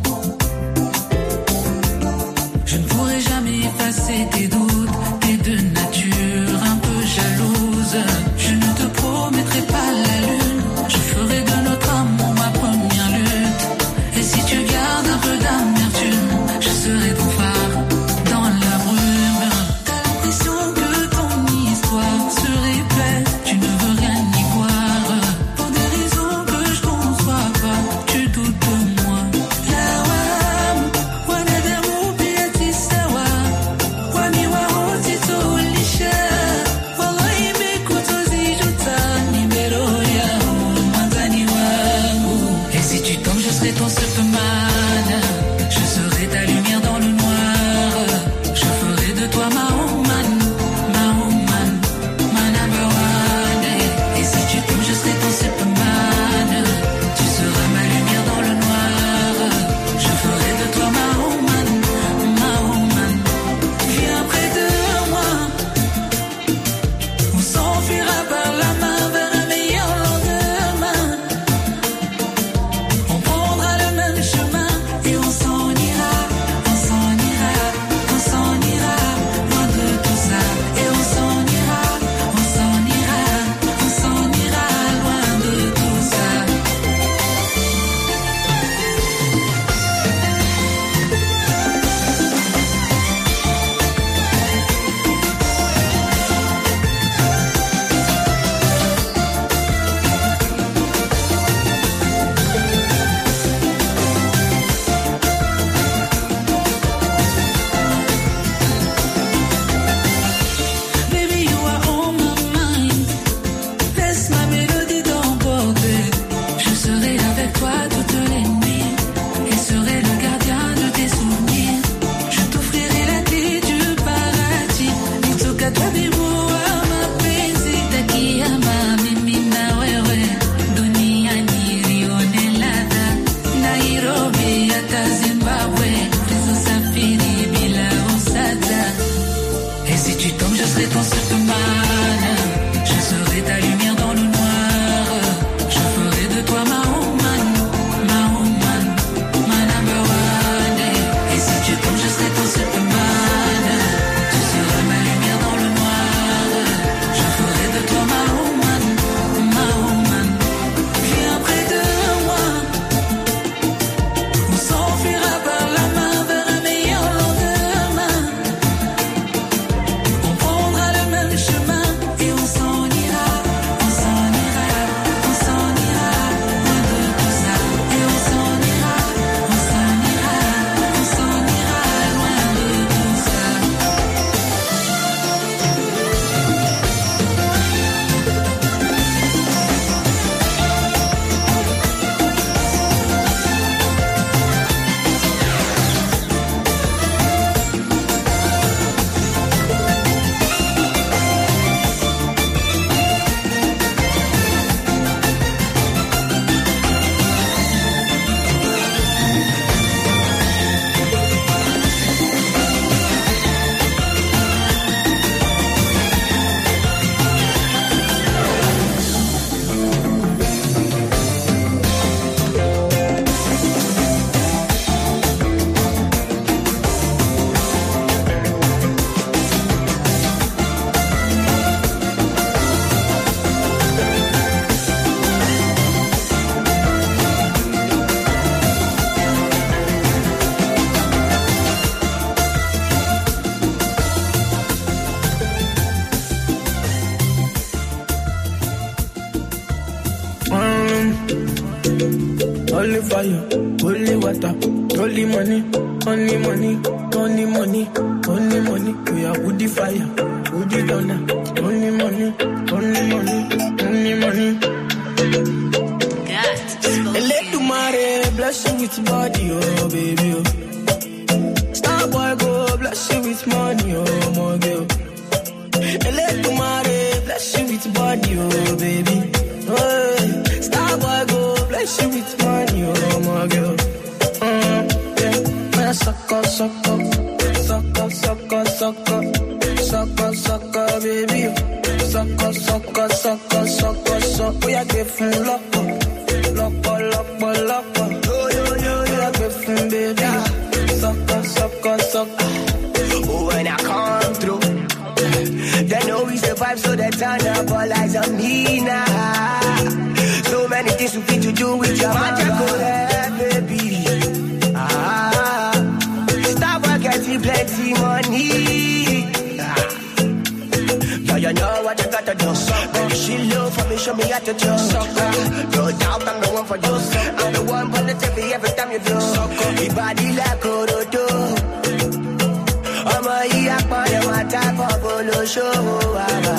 Je ne pourrai jamais effacer tes doutes. T'es de nature un peu jalouse. Je ne te promettrai pas la lune. Je ferai de notre amour ma première lutte. Et si tu gardes un peu d'amertume, je serai ton phare dans la brume. T'as l'impression que ton histoire se répète. Tu ne veux rien y voir. Pour des raisons que je conçois pas, tu doutes de moi. La wam, wanadamu pia tisawa. Wami wa hotito lisha. Wallahi mekutozijuta nimero yao mwanzani wangu. Et si tu tombes, je serai ton Superman. Je serai ta lumière dans le noir. Je ferai de toi ma woman, ma woman, ma number one. Et si tu tombes, je serai ton Superman. Tu seras ma lumière dans le noir. Je ferai de toi ma woman, ma woman. Viens près de moi. On s'enfuira par la main vers un meilleur lendemain. On prendra le même chemin et on s'en ira, on s'en ira, on s'en ira, loin de tout ça. Et on s'en ira, on s'en ira, on s'en ira, loin de tout ça. Baby, you are on my mind. Laisse ma mélodie t'emporter. Je serai avec toi toutes les nuits et serai le gardien de tes souvenirs. Je t'offrirai la clé du paradis. Nitoka tabibu wa mapenzi. Takiyama mimi na wewe. Duniani nione ladha. Nairobi hata Zimbabwe. Tuzosafiri bila usada. Et si tu tombes, je serai ton Superman. Je serai ta lumière dans le noir. Je ferai de toi ma woman, ma woman, ma number one. Et si tu tombes, je serai ton Superman. Tu seras ma lumière dans le noir. Je ferai de toi ma woman, ma woman. Viens près de moi. On s'enfuira holy fire, holy water, holy money, only money, only money, only money. We are woody fire, woody donor, only money, only money, only money. Let the mare bless you with body, oh baby. Oh. Star boy go bless you with money, oh my girl. Let the mare bless you with body, oh baby. Oh, star boy go bless you with money, oh my girl. Mm, yeah, man, sucker, sucker, sucker, sucker, sucker, sucker, sucker, baby. Sucker, sucker, sucker, sucker, sucker. We are giving love. Loco, loco, loco. Yo, yo, yo, yo, girlfriend, baby. Sucker, sucker, sucker. When I come through, they know we survive, so they turn up all eyes on me now. So many things we fit to do with your mama, baby. Ah, stop getting plenty money. Ah. Yeah, you know what you gotta do. Baby, she love for me, show me how to do. No doubt I'm the one for you. I'm the one for the T V every time you do. Your body like Orodo. I'm a here for the matter for Bolo show.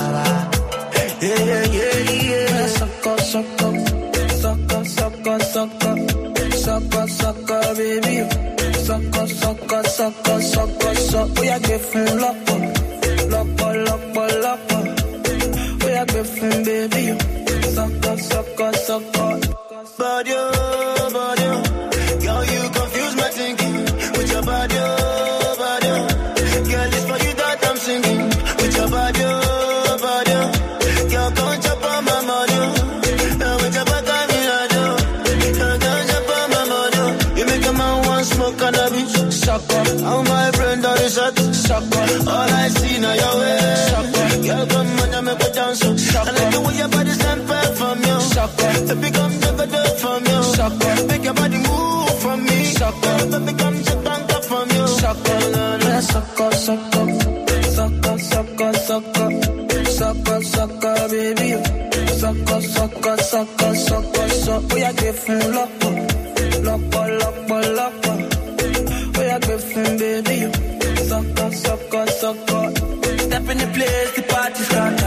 Yeah, yeah, yeah. Sucker, sucker, sucker, sucker, sucker, sucker, sucker, baby. Sucker, sucker, sucker, sucker, sucker. We are giving love, love, love, love. We are giving, baby. Sucker, sucker, sucker. Body, body, girl, you confuse my thinking with your body, body. Girl, it's for you that I'm singing with your body, body. Girl, come chop on my money, with your back on me, I do. Girl, come chop on my money. You make a man want smoke on the beach. Sucker, how my friend on the shot. Sucker, all I see now your way. Sucker, girl, come on and make me dance. Sucker, I like the way your body stand back from you. Sucker, baby, come take a dip from you. Sucker, make your body move from me. Sucker, baby, come take bank up from you. Sucker, no, no. Sucker, sucker, sucker, sucker, sucker, sucker, sucker, baby. Sucker, sucker, sucker, sucker, sucker. We are giving love, love, love, love. We are giving, baby. Sucker, sucker, sucker. Step in the place, the party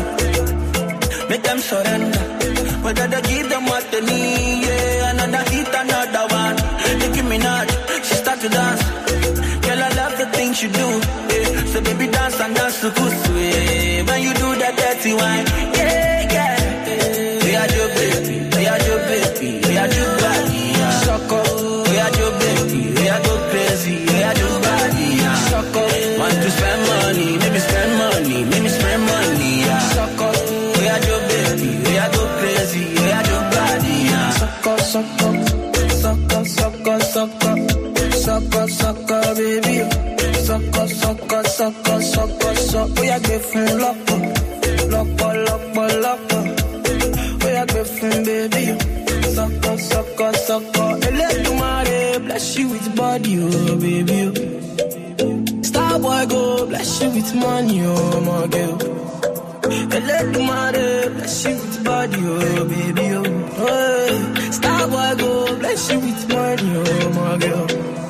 starter. Make them surrender. Whether they give them what they need, yeah. Another hit, another one. Nicki Minaj, she start to dance. Girl, I love the things you do, yeah. So baby, dance and dance to Kusu, yeah. When you do that dirty wine, yeah, yeah. We are your baby, we are your baby, we are your body, yeah. Sucker, we are your baby, we are your crazy, we are your body, yeah. Sucker, want to spend money, maybe spend money, maybe spend money, yeah. Sucker, we are your baby, we are your crazy, we are your body, yeah. Sucker, sucker, sucker, sucker, sucker, sucker, sucker, baby. Sucker, sucker, sucker, sucker, sucker. We are giving love, love, love, love. We are giving, baby. Sucker, sucker, sucker. Let the mare bless you with body, oh baby. Star boy go bless you with money, oh my girl. Let the mare bless you with body, oh baby. Oh, star boy go bless you with money, oh my girl.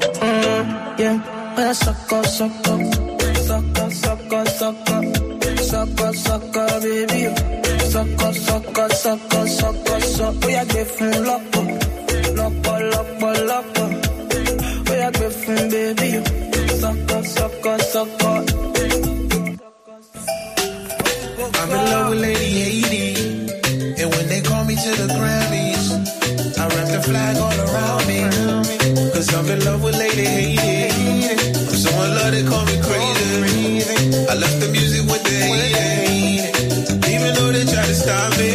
Mm, yeah. Sucker, sucker, sucker, sucker, sucker, sucker, sucker, baby. Sucker, sucker, sucker, sucker, sucker. We are giving love, love, love, love. We are giving, baby. Sucker, sucker, sucker. I'm in love with Lady Haiti, and when they call me to the Grammys, I wrap the flag all around me, cause I'm in love with Lady Haiti. I'm so in love they call me crazy. I left the music with the hate, even though they try to stop me.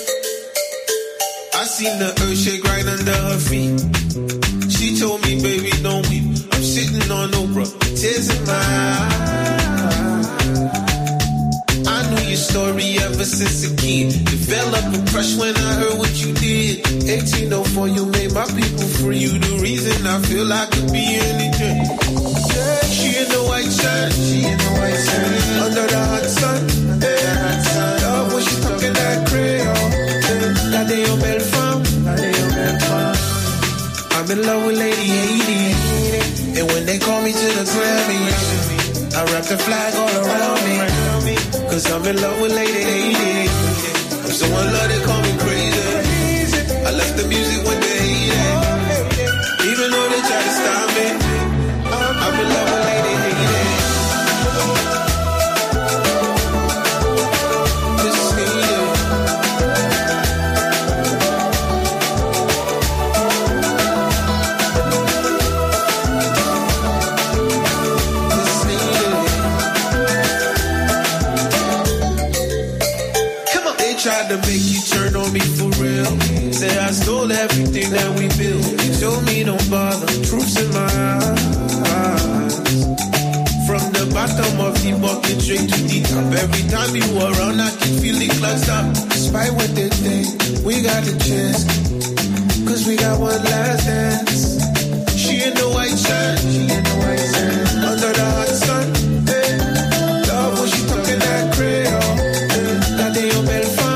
I seen the earth shake right under her feet. She told me, baby, don't weep. I'm sitting on Oprah, tears in my eyes. I knew your story ever since a kid. Developed a crush when I heard what you did. eighteen oh four, you made my people free. You the reason I feel I could be anything. She in the white shirt, she in the white shirt, under the hot sun. Hey, love when she talking that Creole. Hey, that they your belle femme, that they your belle femme. I'm in love with Lady Haiti. And when they call me to the Grammys, I wrap the flag all around me. Cause I'm in love with Lady Haiti. I'm so in love they call me crazy. I left the music when they hate it. Even though they try to stop me, I'm in love with Lady Haiti. Just need it. Tried to make you turn on me for real. Say I stole everything that we built. You told me don't bother, truth's in my eyes. From the bottom of the bucket straight to the top. Every time you around I keep feeling closed up. Despite what they think, we got a chance. Cause we got one last dance. She in the white shirt, she in the white shirt. Under the hot sun, hey. Love when she talking that Creole. That they your belle femme.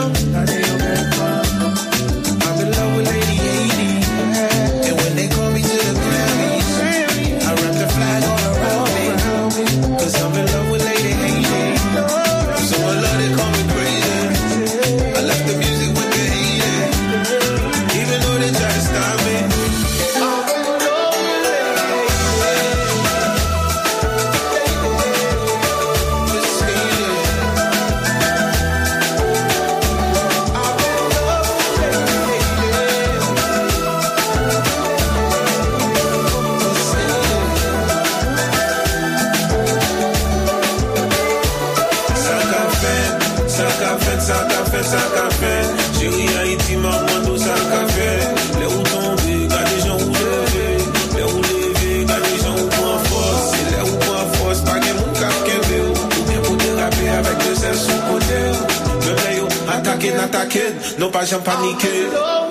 Non pas j'aime paniquer.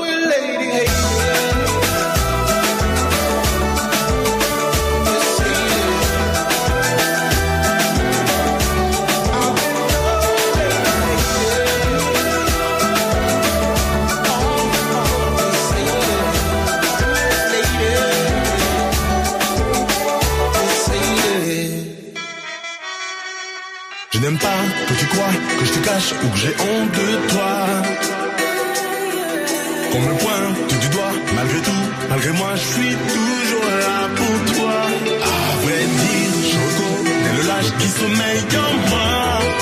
Je n'aime pas que tu crois que je te cache ou que j'ai honte de toi. Qu'on me pointe du doigt, malgré tout, malgré moi, je suis toujours là pour toi. À vrai dire, Choco, t'es le lâche qui sommeille en moi.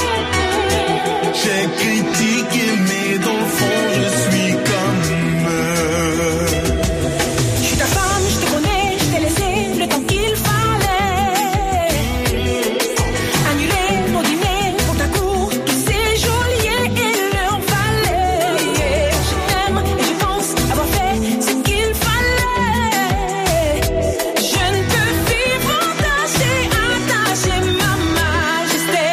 J'ai critiqué, mais dans le fond, je suis comme eux. Je suis ta femme, je te connais, je t'ai laissé le temps qu'il fallait. Annuler nos dîners pour ta cour, tous ces geôliers et leur fallait. Je t'aime et je pense avoir fait ce qu'il fallait. Je ne peux vivre attaché, attaché ma majesté.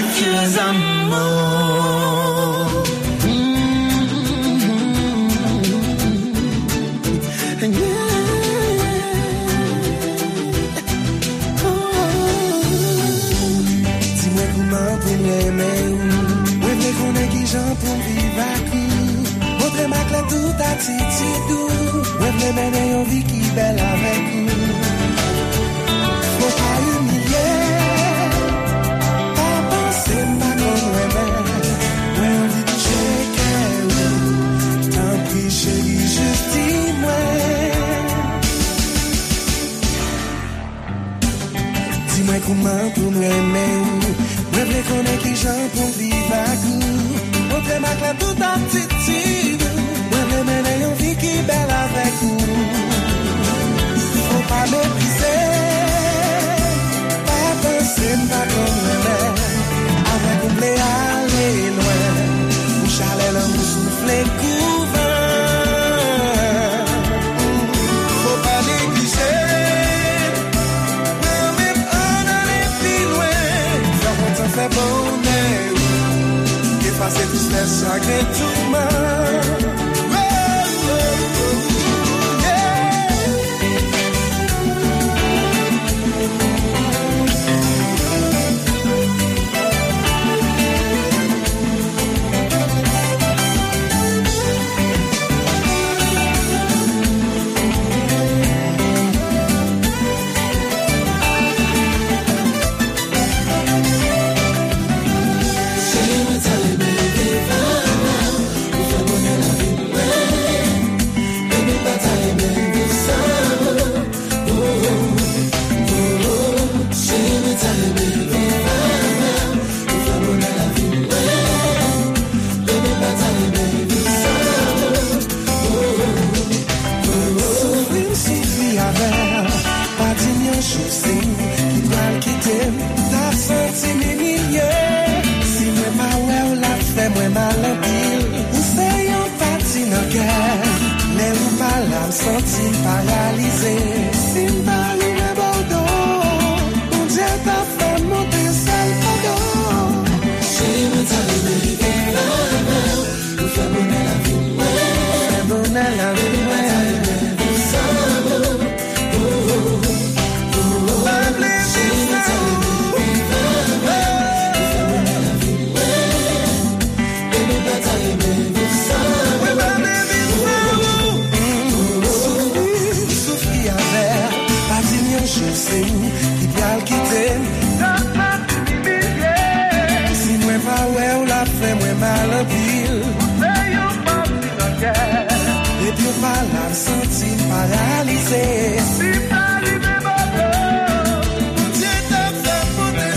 précieux amour. Mm-hmm. Yeah. Oh. Dis-moi comment pour m'aimer. Ouais, mais qu'on est qui j'en pour vivre à coup. Montre ma clé tout à titi doux. Ouais, mais mener une vie qui belle avec vous. Faut pas humilier. Pas penser pas comme moi-même. Ouais, on vit toucher qu'elle. Tant pis, chérie, juste dis-moi. Dis-moi comment pour m'aimer. Ouais, mais qu'on est qui j'en pour vivre à coup. Montre ma clé tout à titi doux. Mais une vie qui est belle avec vous. Faut pas mépriser. Pas penser pas comme moi-même. Avec vous voulez aller loin. Vous chalet l'amour souffler couvent. Faut pas négliger. Même en aller plus loin. Faire mon temps fait bonheur. Effacer tout ce chagrin tout mal. Senti paralysé, si m'arrive Bordeaux, mon Dieu t'a fait monter Salvador. Chez moi t'as levé les mains, nous fait bonheur la vie, fait bonheur la vie, qui pral quitter si moi pas ouais ou la fait moi mal en pile et puis pas la senti paralysé si paralysé Dieu t'a fait monter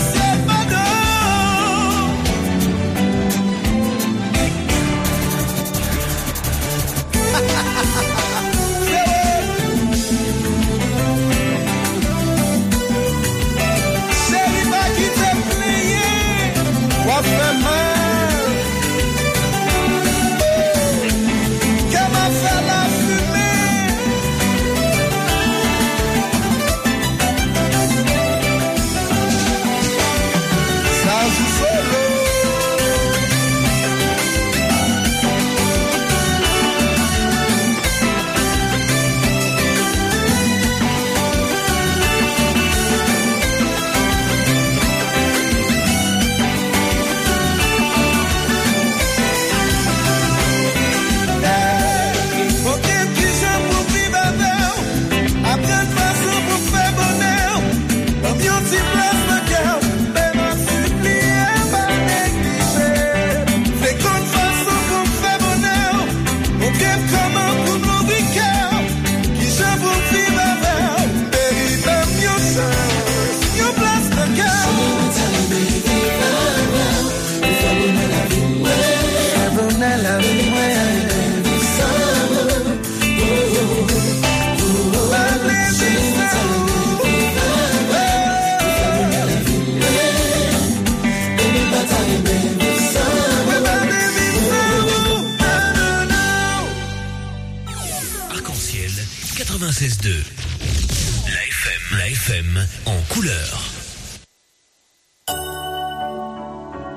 quatre-vingt-seize deux. La F M, la F M en couleur.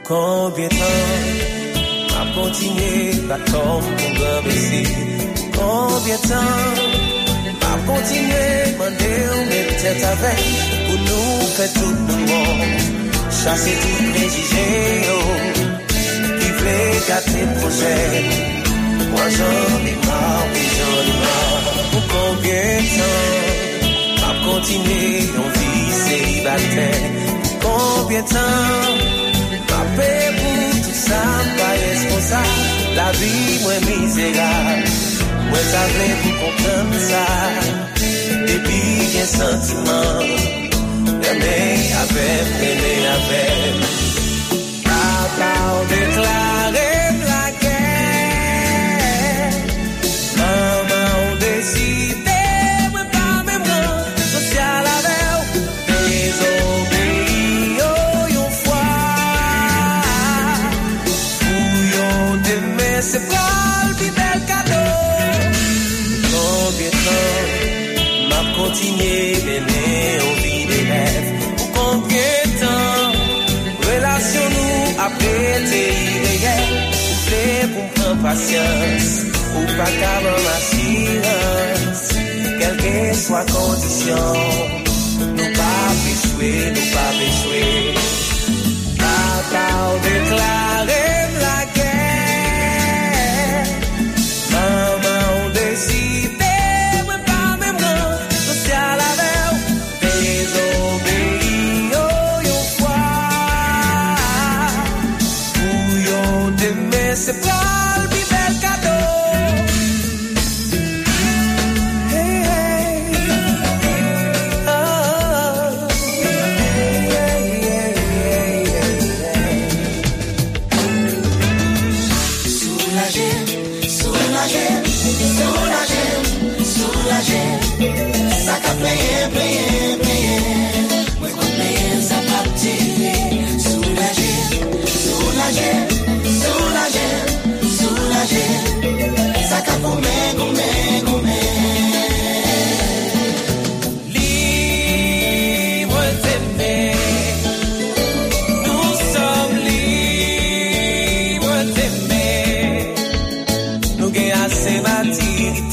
Combien de temps m'a continué à tomber mon grand messie? Combien de temps m'a continué à demander où mes têtes avec pour nous faire tout le monde chasser tout préjugé qui voulait gâter le projet. Moi j'en ai marre, oui j'en ai marre. Pour combien de temps m'a continué en vie célibataire? Pour combien de temps m'a payé pour tout ça, pas responsable? La vie moins misérable, moi j'avais pour comprendre ça. Depuis un sentiment, aimer avec, aimer avec. Papa déclaré la guerre, maman on décidé, mais pas même non, social avec, désobéi, oh yon foi, pour yon d'aimer, c'est pas le plus bel cadeau. Combien de temps m'a continué, mener en vie des rêves? Pour combien de temps relation nous après t'es irréel? C'est pour prendre patience, ou pas qu'avant ma silence. Quelle que soit condition, nous pas échouer, nous pas échouer. Papa déclaré la guerre, maman on décidé, mais pas même non, social avec, désobéi, oh yon foi, pour yon d'aimer, c'est pas le plus bel cadeau. Hey, hey, oh, yeah, yeah, yeah, yeah. Soulagé, soulagé, soulagé, soulagé. Ça qu'a payé, payé, payé. Moi qu'on payé, ça va tirer. Soulagé, soulagé, soulagé, soulagé. Ça qu'a gommé, gommé, gommé. Libre d'aimer, nous sommes libres d'aimer. Nous gagnons assez maturité.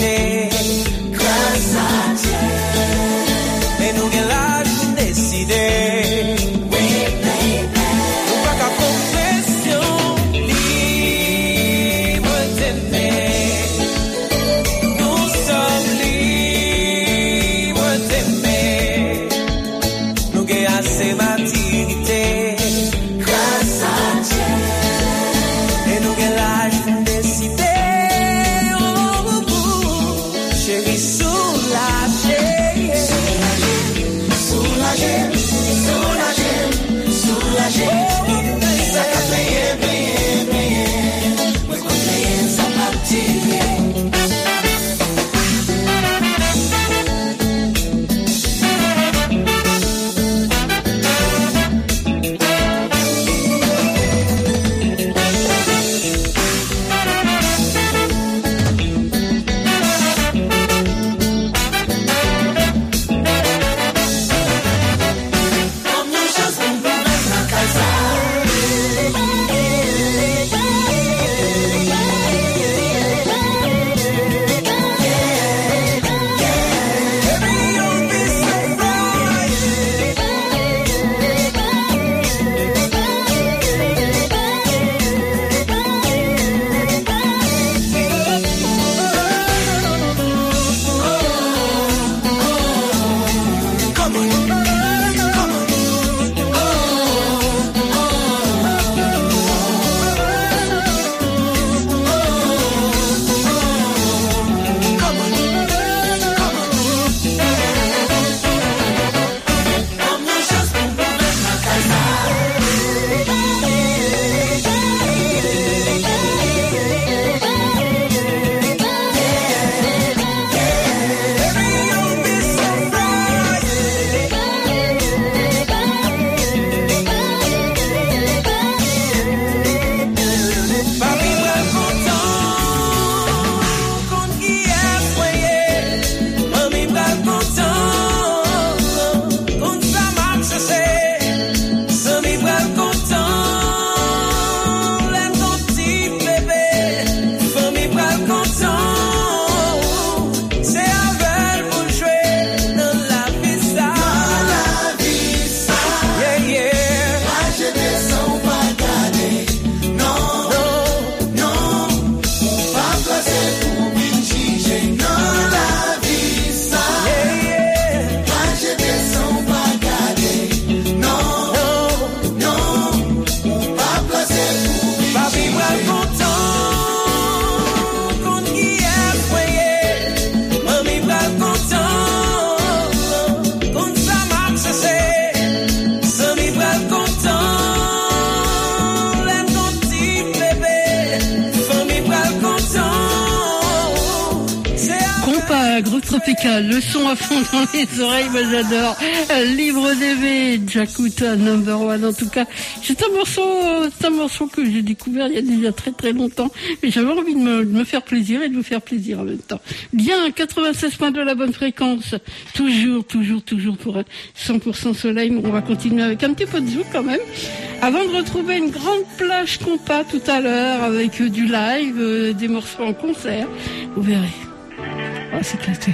Ah, groupe tropical, le son à fond dans les oreilles, moi j'adore. Libre D V, Jakuta number one. En tout cas, c'est un morceau, c'est un morceau que j'ai découvert il y a déjà très très longtemps, mais j'avais envie de me, de me faire plaisir et de vous faire plaisir en même temps. Bien, quatre-vingt-seize point deux la bonne fréquence, toujours, toujours, toujours pour cent pour cent soleil. On va continuer avec un petit peu de zouk quand même, avant de retrouver une grande plage compas tout à l'heure avec du live, euh, des morceaux en concert. Vous verrez. Ah, c'est éclaté.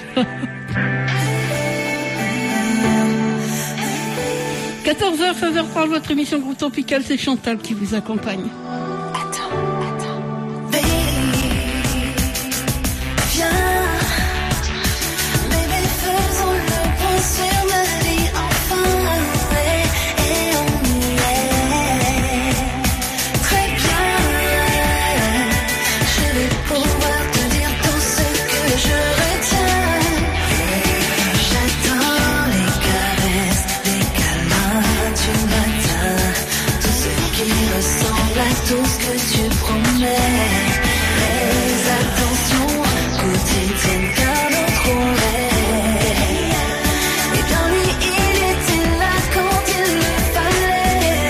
quatorze heures, seize heures trente, votre émission Groupe Tropical, c'est Chantal qui vous accompagne. Attends, attends. Baby, viens. Bébé, faisons le point sur ma vie, enfin. Et, et on y est. Très bien. Je vais pouvoir te dire tout ce que je retiens. J'attends les caresses, les câlins du matin, tout ce qui ressemble à tout ce que tu promets. Les attentions quotidiennes qu'un autre aurait. Et bien lui, il était là quand il le fallait.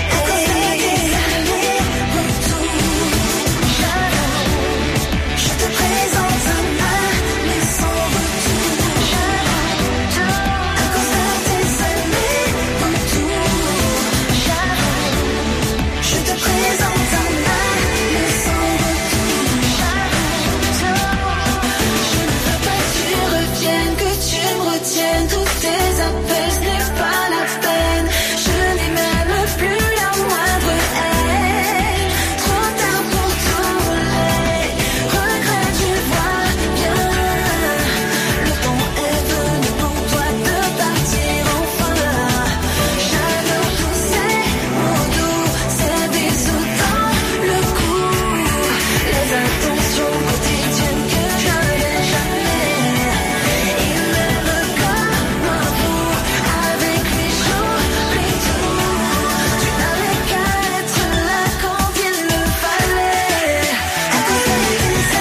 Et retour, j'avoue, je te présente un aller sans retour. J'avoue, à cause de tes années, retour, j'avoue, je te présente un aller sans retour. J'avoue, je ne veux pas que tu reviennes, que tu me retiennes. Tous tes appels, ce n'est pas la peine. Je n'ai même plus la moindre haine. Trop tard pour tourner, regret, tu vois bien. Le temps est venu pour toi de partir enfin. J'adore tous ces mots doux, ces bisous dans le cou, les attentions quotidiennes que j'avais jamais. Il m'aime comme un fou, avec les jours, les tours. Tu n'avais qu'à être là quand il le fallait. À cause de tes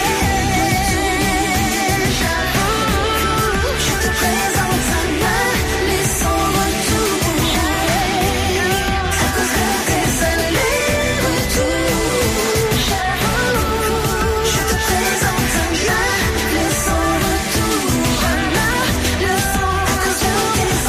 années, j'avoue, je te présente un aller sans retour. À cause de tes années, retour, j'avoue, je te présente un aller sans retour. Un aller sans retour. À cause de tes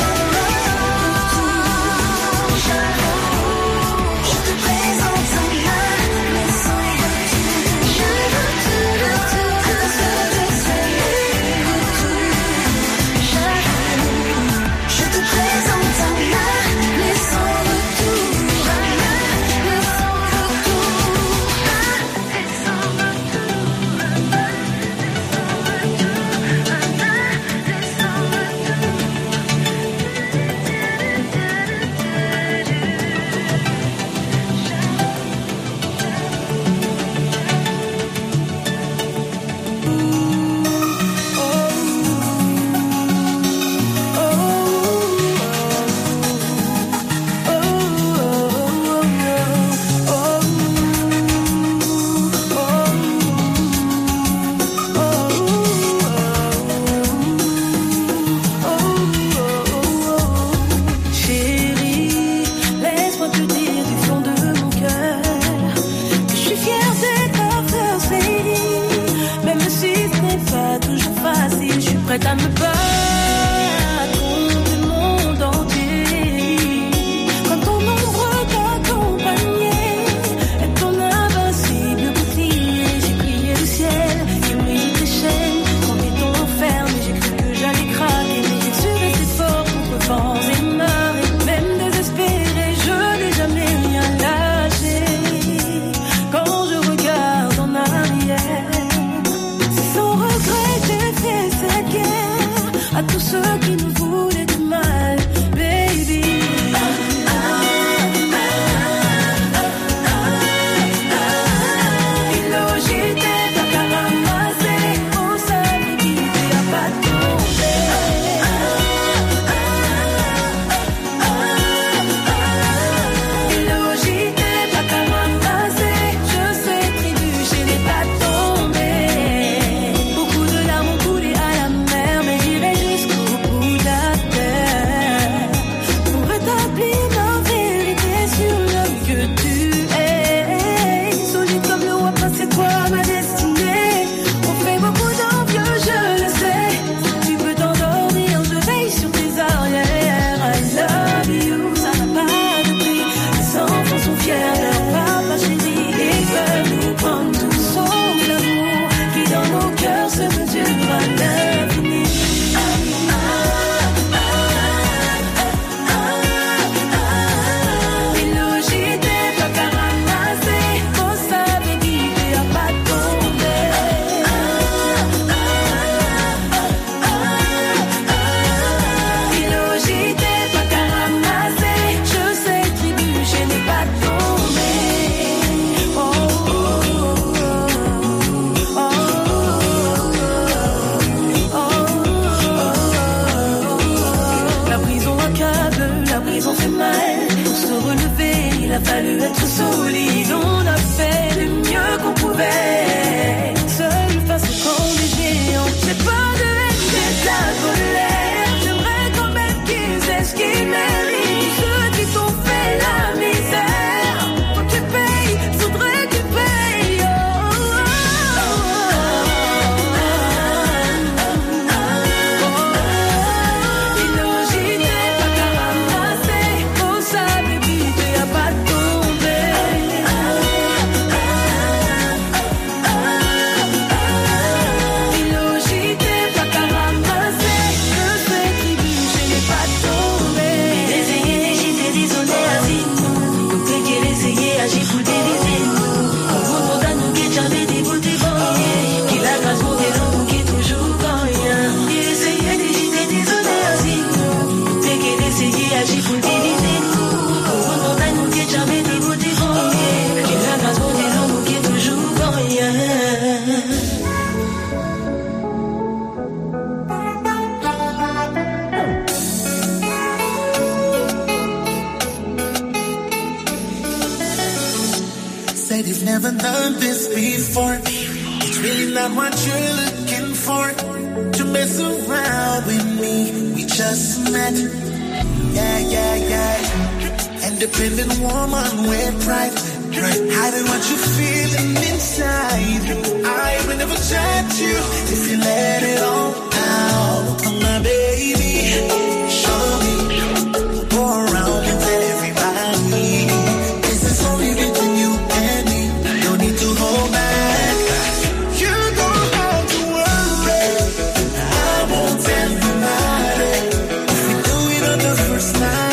années, j'avoue, je te présente un aller sans retour. J'avoue, à cause de tes années, retour, j'avoue, je te présente un aller sans retour. Un aller sans Chérie, laisse-moi te dire du fond de mon cœur que je suis fière d'être ta first lady. Même si ce n'est pas toujours facile, je suis prête à me battre contre le monde entier. Quand ton ombre t'accompagnait et ton invincible bouclier, j'ai prié le ciel, j'ai brisé tes chaînes, quand ils t'ont enfermé, j'ai cru que j'allais craquer, mais j'ai su rester fort contre vents et marées. Même désespéré, je n'ai jamais rien lâché. Quand je regarde en arrière, c'est sans regret que j'ai fait cette guerre. never done this before. It's really not what you're looking for. To mess around with me, we just met. Yeah, yeah, yeah. Independent woman with pride. Hiding what you're feeling inside. I will never judge you if you let it all out. Oh, my baby, show me. Go around and tell everybody. This is only between you and me. No need to hold back. You don't have to worry. I won't tell nobody. If we do it on the first night.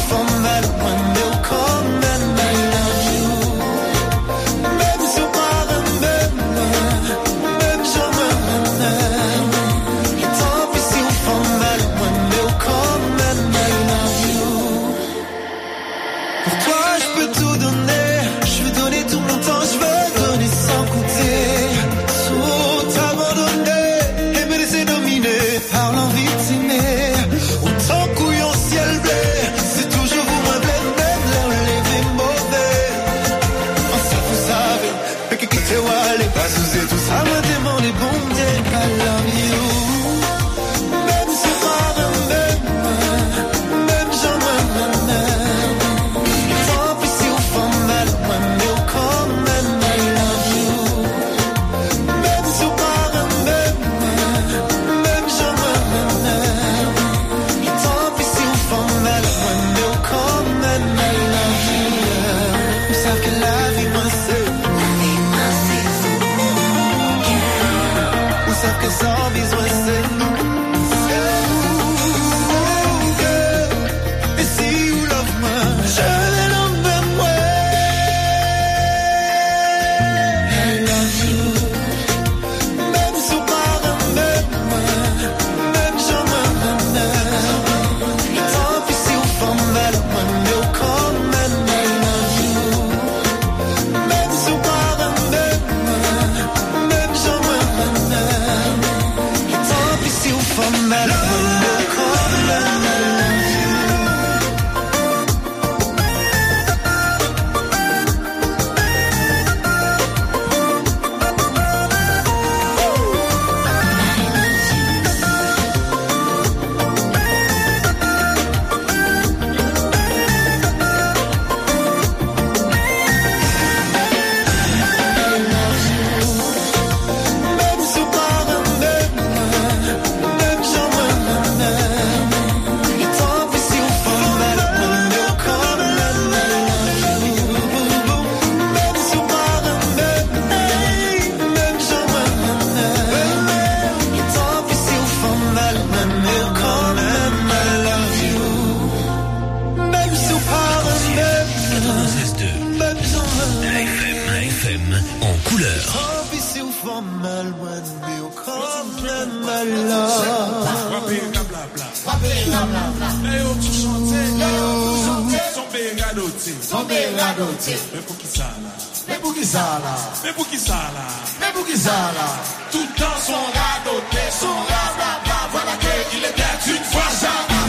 Même F M en couleur. Mais pour qui ça là? Mais pour qui ça là? Mais pour qui ça là? Tout le temps son radoté, son radoté, voilà qu'il était une fois ça.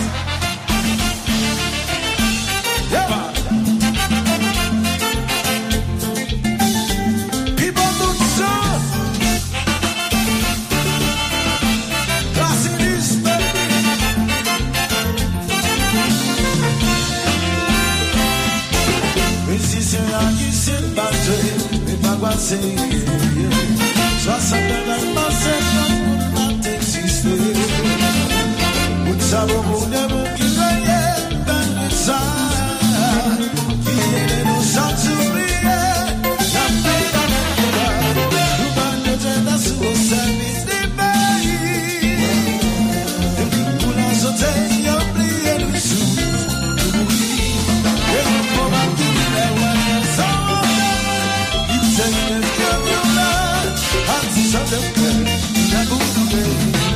C'est soixante-neuf pour not exister. Vous savez, vous devez qui gagne dans le sang. Qui est nous sans oublier. La paix dans le cœur. Nous allons te la sous au service des pays. Depuis pour la sauter, oubliez nous sous. Et nous pouvons dire les voyants sans. Say you come your life, I'm such a good, I'm good to be.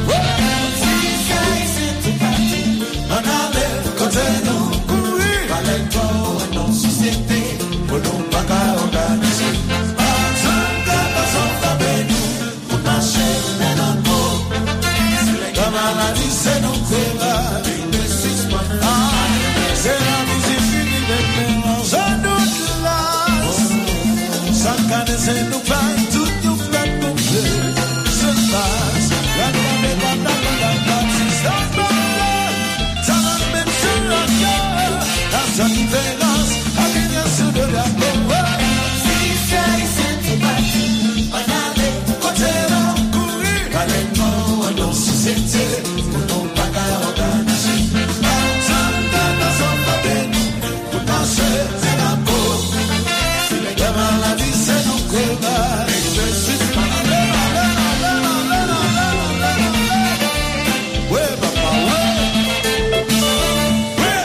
Anale, koteno, kui, valento, non société, non pas organisé. Azanga, azanga, benu, pour marcher, mais non pour. La maladie, c'est non créa, une de six mois. C'est la musique finie de mélange, sans doute là. Sancane se nous fait tout nous fait bouger. Se passe, la grande et la grande la grande système de ça va même sur la gueule. La seule différence, à venir sur de la peau. Si c'est c'est parti, on a les côtés là, courir. Allez-nous dans société, pour nous pas qu'à organiser. Sancane dans son papel, pour marcher, c'est la peau. Si les gamins la vie, c'est nos combats. Ouais, papa, ouais. Ouais.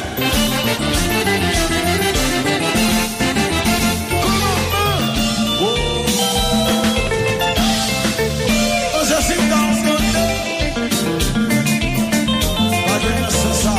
Oh. Oh, je suis dans ce côté. Pas de laisser ça.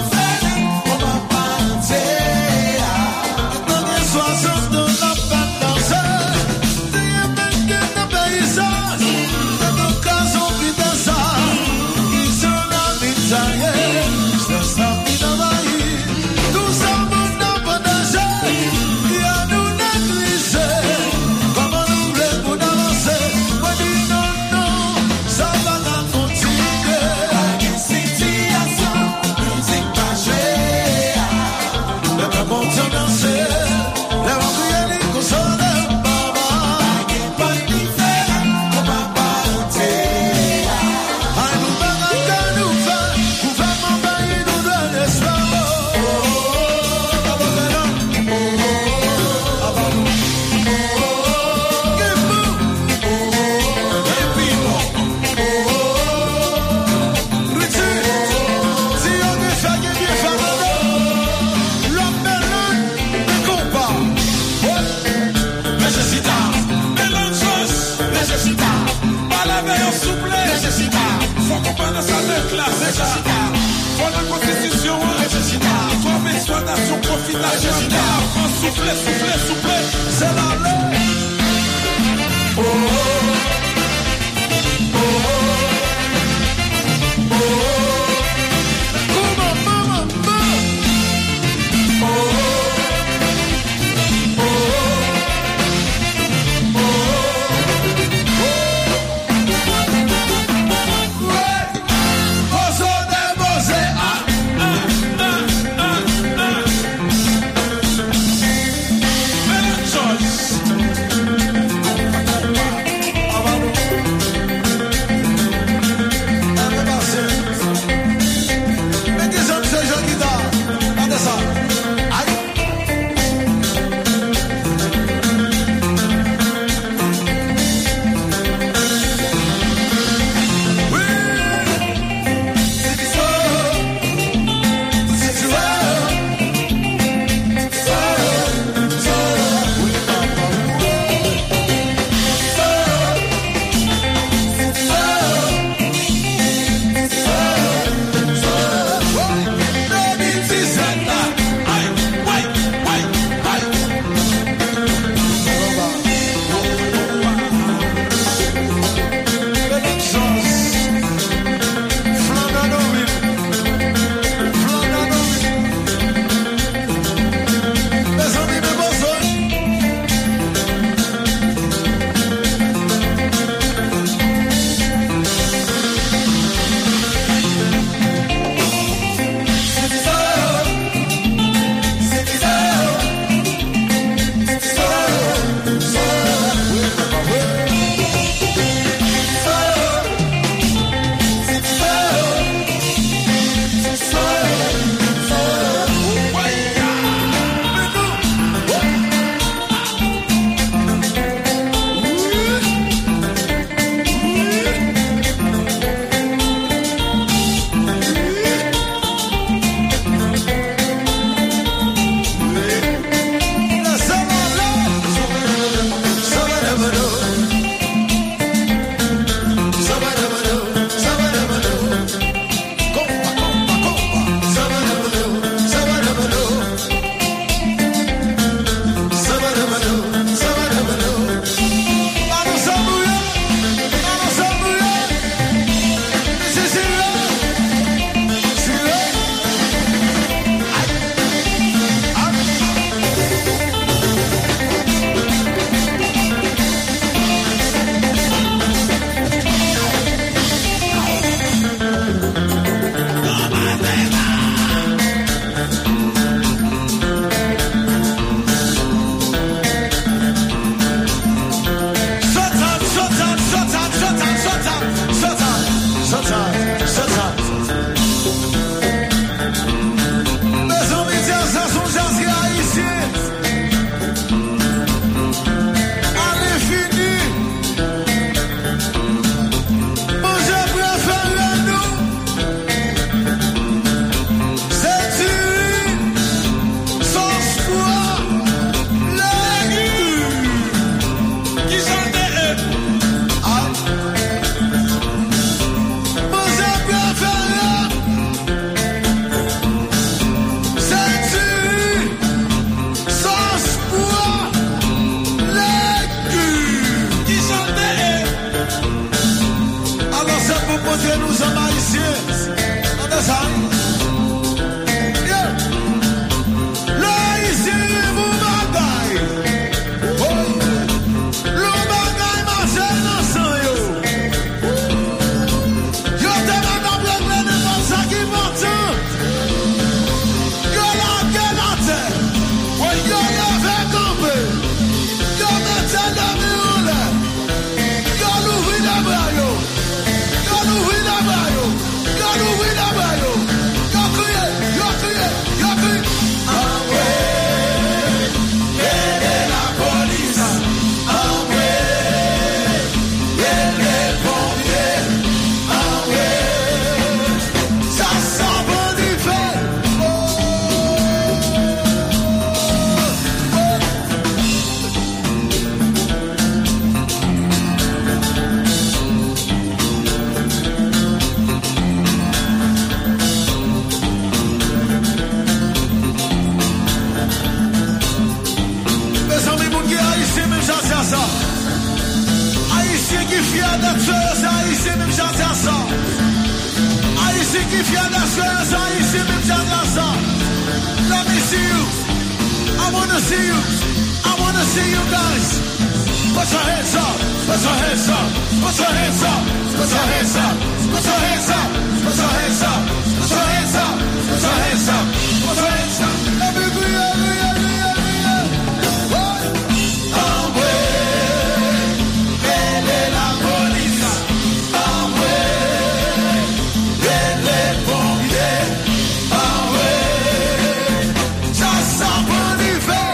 Sois de la Pour la constitution, toi, mes soins, nation, profite, agenda. France, soufflez, soufflez, soufflez, c'est la loi. Oh, oh. qui haïtien même chanter à ça. Haïtien qui fier d'être ça, haïtien même chanter à ça. Haïtien qui fier d'être ça, haïtien même chanter à ça. Let me see you. I wanna see you. I wanna see you guys. Put your hands up. Put your hands up. Put your hands up. Put your hands up. Put your hands up. Put your hands up. Put your hands up. Put your hands up. Put your hands up. Every day, every day, every day, every day. What? Envoie, mêlez la police. Envoie, les pompiers. Envoie, ça sent bon hiver.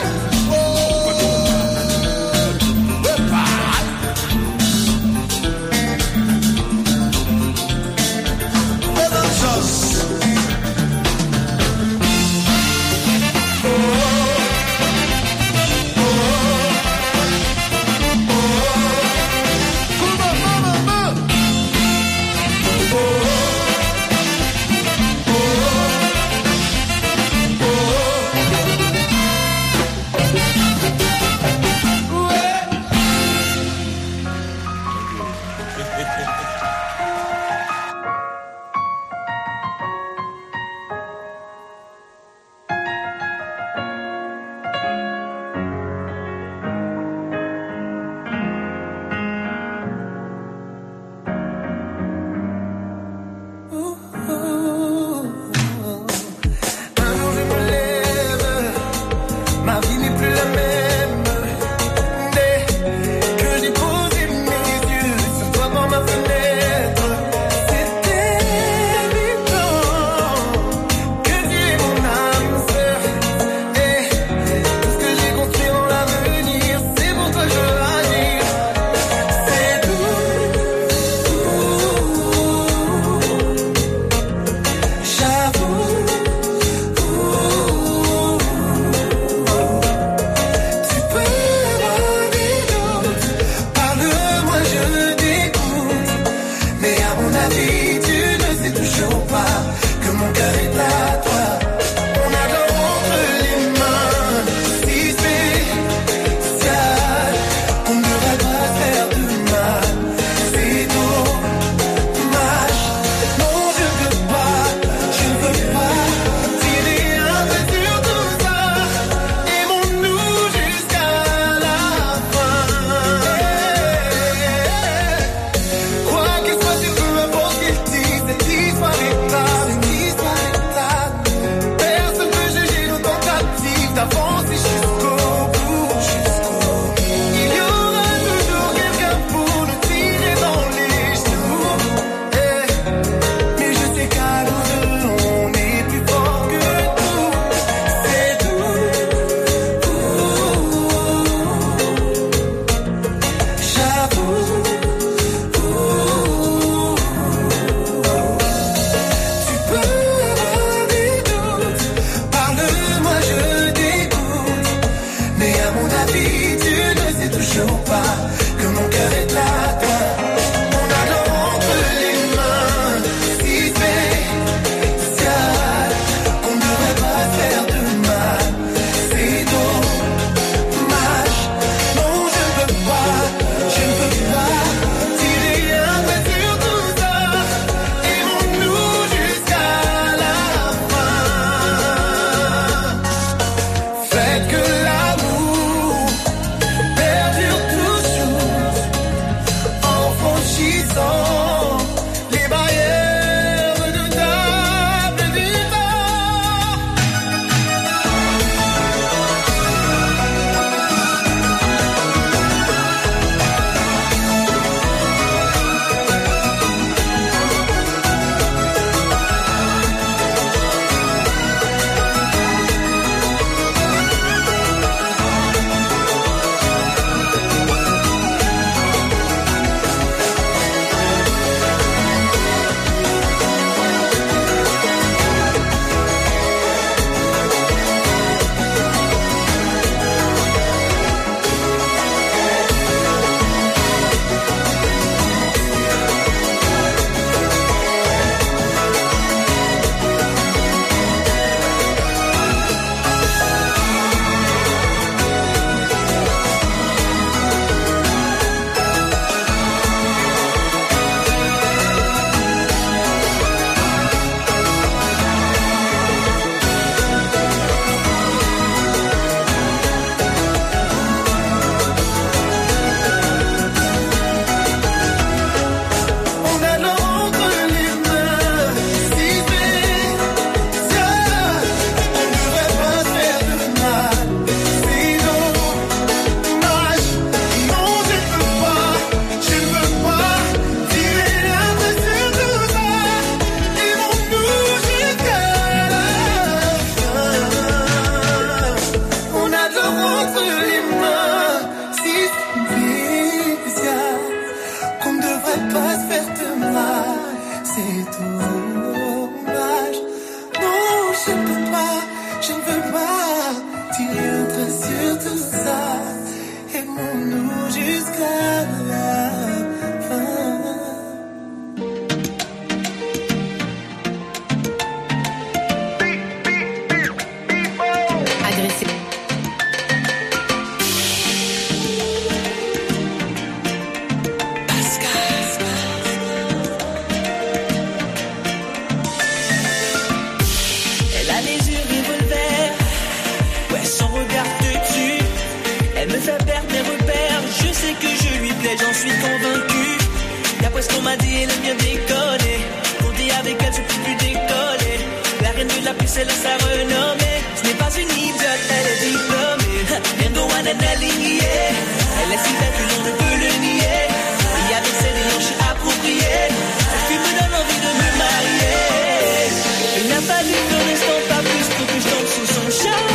mes repères. Je sais que je lui plais, j'en suis convaincu. D'après ce qu'on m'a dit, elle aime bien déconner. Quand t'es avec elle, je peux plus décoller. La reine de la puce, elle a sa renommée. Ce n'est pas une idiote, elle est diplômée. Bien go one and alignée. Elle est si belle que l'on ne peut le nier. Et avec ses néons, je suis approprié. Ce qui me donne envie de me marier. Il n'a pas fallu qu'un instant, pas plus pour que je tombe sous son charme.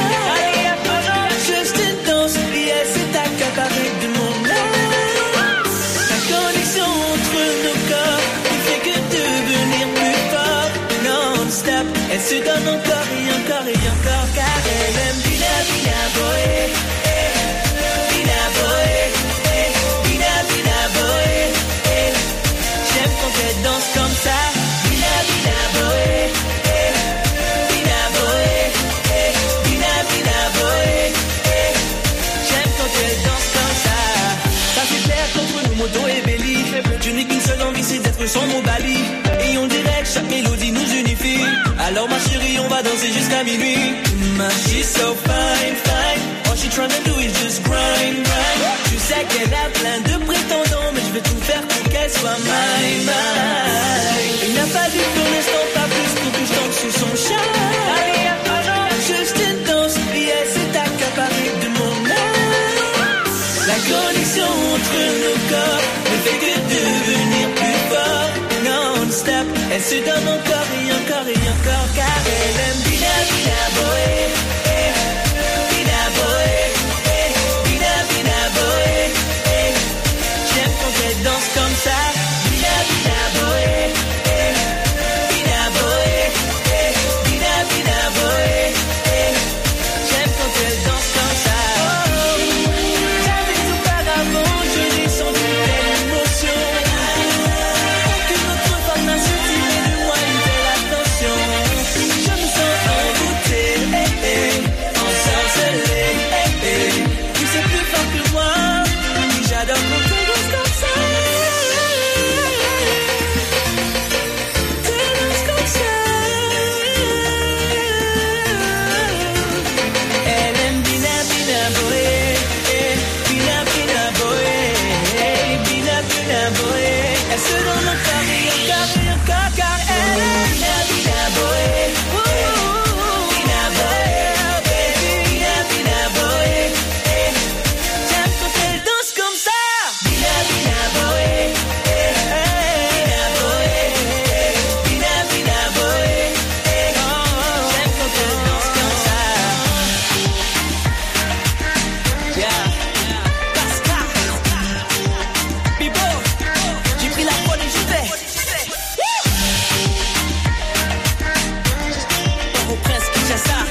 Juste une danse, et elle s'est accaparée de mon âme. La connexion entre nos corps ne fait que devenir plus fort. Non-stop, elle se donne encore et encore et encore. Car elle aime Bina Bina Boy. Bina Boy. Bina Bina Boy. J'aime quand elle danse comme ça. Bina Bina Boy. Bina Boy. Bina Bina Boy. J'aime quand elle danse comme ça. Ça c'est clair qu'entre nous, moto et belly. Je n'ai qu'une seule envie, c'est d'être son mot bali. Et on dirait que chaque mélodie nous unifie. Alors ma chérie, on va danser jusqu'à minuit. Ma she's so fine, fine. All she tryna do is just grind, grind. Je sais qu'elle a plein de prétendants, mais je vais tout faire pour qu'elle soit mine, mine. Il n'a pas vu pour l'instant, pas plus pour que je tombe sous son charme. Juste une danse, et elle s'est accaparée de mon âme. La connexion entre nos corps ne fait que devenir plus fort. Non-stop, elle se donne encore et encore et encore. Car elle aime Bina Bina Boy. Bina Boy. Bina Bina Boy. J'aime quand elle danse comme ça. Bina Bina Boy. Bina Boy. Bina Bina Boy. J'aime quand elle danse comme ça. J'avais tout par avant, je n'ai senti telle émotion. Aucune autre femme n'a su tirer de moi une telle attention. Je me sens envoûté, eh, eh, ensorcelé, eh, eh. Tu sais plus fort que moi, j'adore quand tu danses comme ça. Tu danses comme ça. Elle aime Bina Bina Boy. Bina Bina Boy. Bina Bina Boy. Elle se donne encore et encore et encore car elle aime Bina Bina Boy. Bina Boy. Bina Bina Boy. J'aime quand elle danse comme ça. Bina Bina Boy. Bina Boy. Bina Bina Boy. J'aime quand elle danse comme ça. Yeah. Pascal. Bibo. J'ai pris la pointe et j'y vais. Au prince Kinshasa.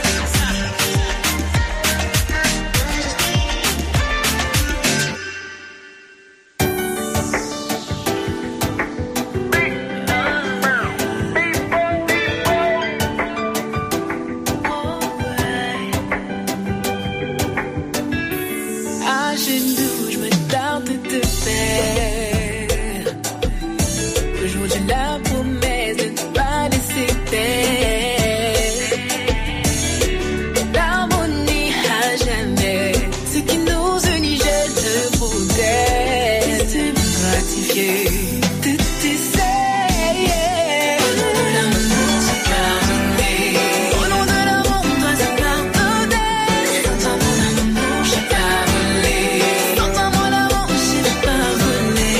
À genoux, je me tarde de te faire. Aujourd'hui, la promesse de ne pas laisser faire. L'harmonie à jamais. Ce qui nous unit, je te protège. C'est gratifié de t'essayer. Au nom de l'amour, c'est pardonné. Au nom de l'amour, toi, c'est pardonné. Sans mon amour, j'ai pas volé. Sans mon amour, j'ai pardonné.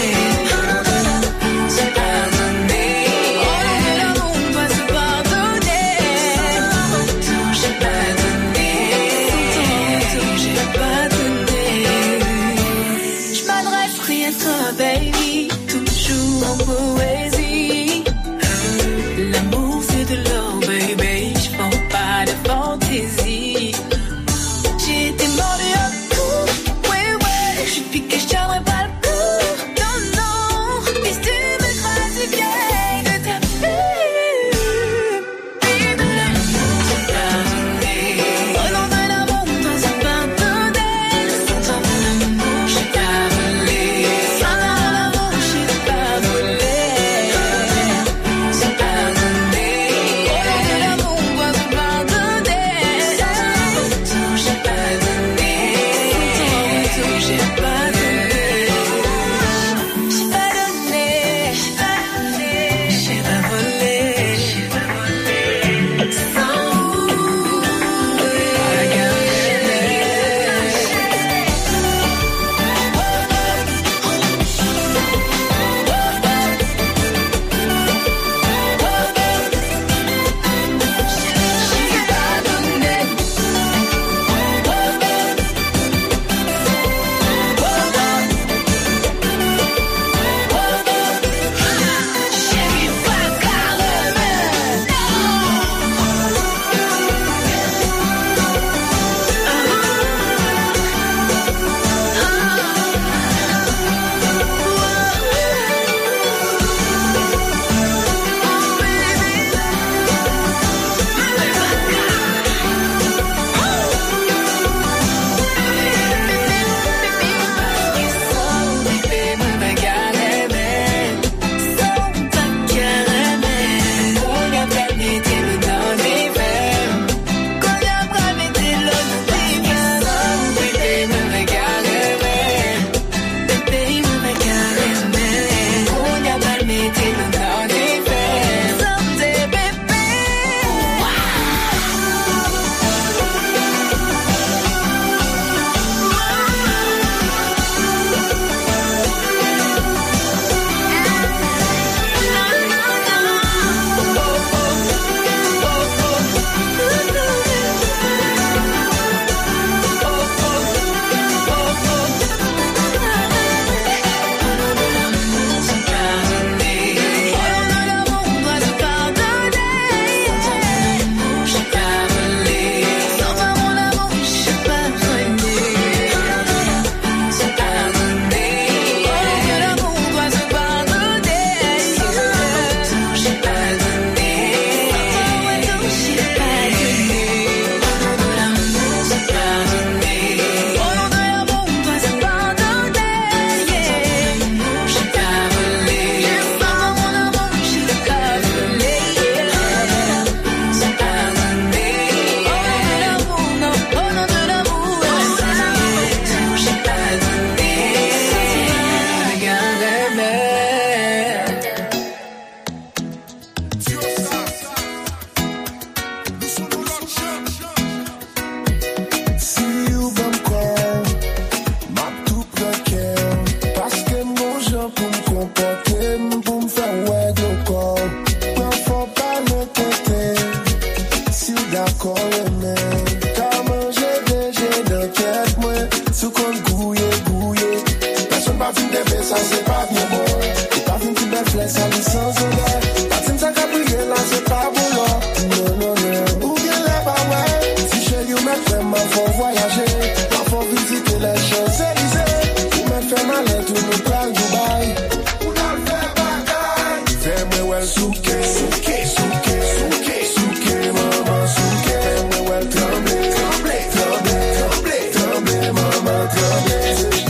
pas fin de faire ça, c'est pas bien bon. Ou pas fin de belle flèche, ça lit sans odeur. Pas fin de ça cabrier là, c'est pas bon là. Non, non, non. Ou bien là, bah ouais. Si chez you, mais vraiment, faut voyager. Là, faut visiter les Champs-Élysées. Ou me fait malin, tout nous parle Dubaï. Ou dans le fait bagaille. Fais-moi well, souké, souké, souké, souké, souké, maman, souké. Fais-moi well, tremblé, tremblé, tremblé, tremblé, tremblé, maman, tremblé.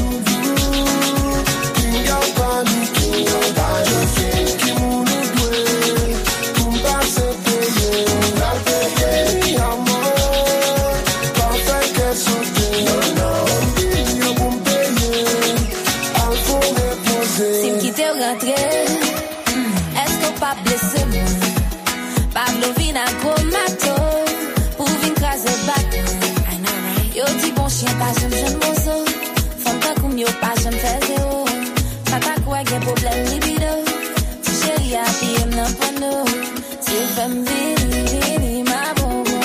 Est-ce qu'on pas blessé moi? Pablo vina chromato pour vin craser bateau. Yo dit bon chien pas j'aime j'aime mozo. Femme pas comme yo pas j'aime faire zéro. Ça pas quoi y'a problème libido. Si chérie a pillé m'en panneau. Si femme vini vini ma bon bon.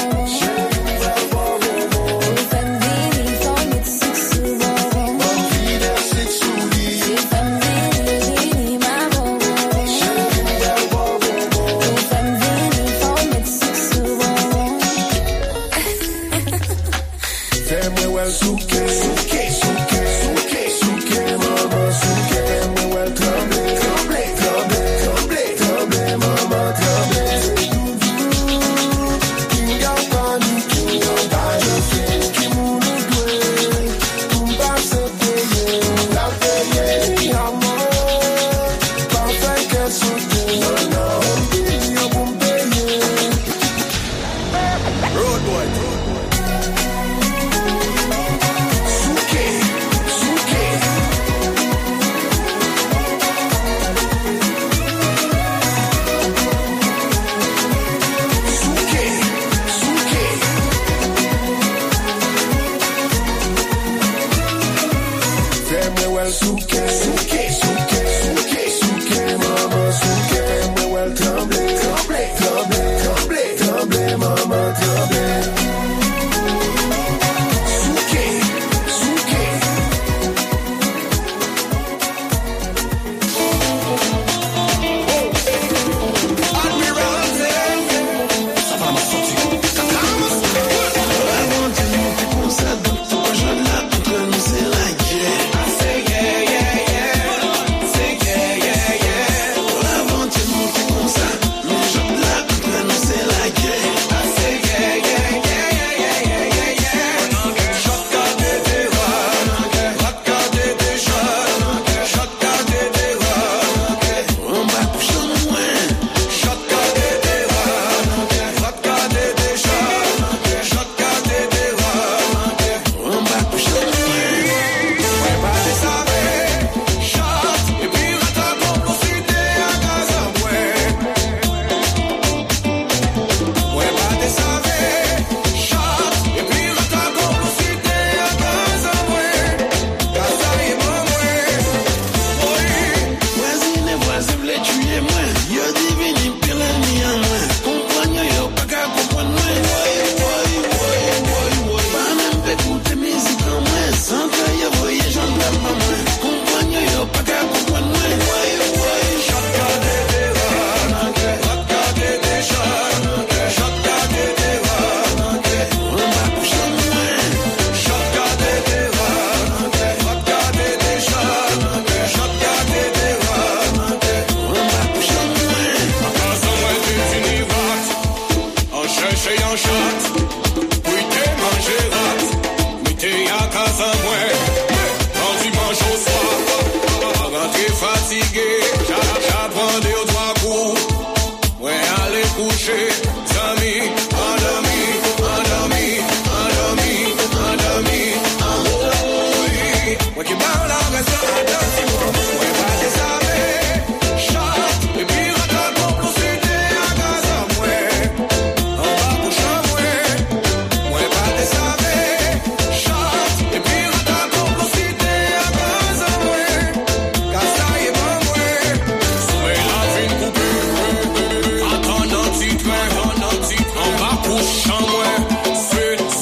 Souké, souké, souké, souké, souké, maman, souké. Fais-moi well, tremblé, tremblé, tremblé, tremblé, tremblé, maman, tremblé. Qui garde pas nous, qui garde pas nous, qui nous nous doué, pour pas se payer, la payer, qui a mort, parfait qu'elle saute, non, non, yo pour me payer. Road boy. Souké, souké, souké, souké, souké, maman, souké. Fais-moi well, tremblé, tremblé, tremblé, tremblé, tremblé, maman, tremblé. Souké, souké. Admiral, ça va m'assortir. Avant de monter comme ça, dans ton jeu là, entre nous c'est la guerre.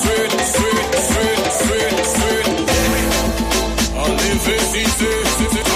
Sweet, sweet, sweet.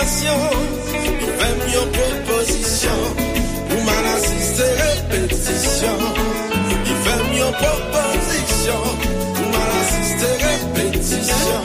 invitation, il fait une proposition, pour mal assister répétition. Il fait une proposition, pour mal assister répétition.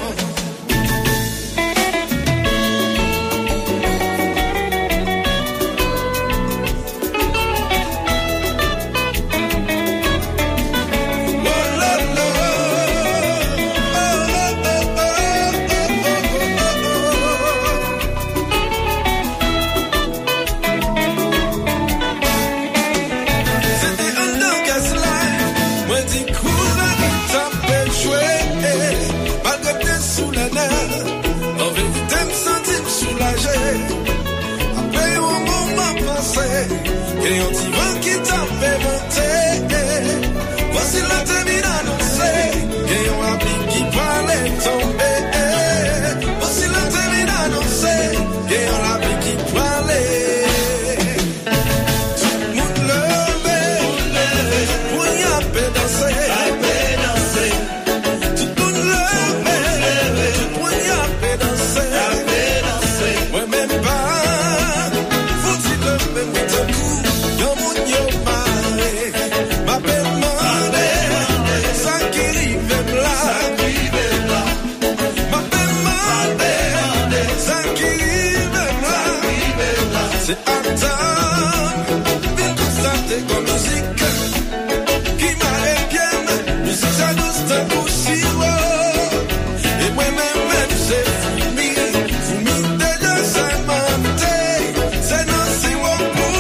Et on t'y va qui t'a fait monter. Voici la termine annoncée. Et on a pris qui parlait tomber. Voici la termine annoncée. Et on a pris qui parlait. Tout le monde levé. Pour y appeler danser. Tout le monde levé. Pour y appeler danser. Moi même pas. Faut-il le même coup. C'est un temps, mais tout ça t'es comme musique qui m'arrête bien, musique ça nous c'est pour si haut. Et moi-même, même c'est fumi, fumi déjà ça m'a monté, c'est non si haut pour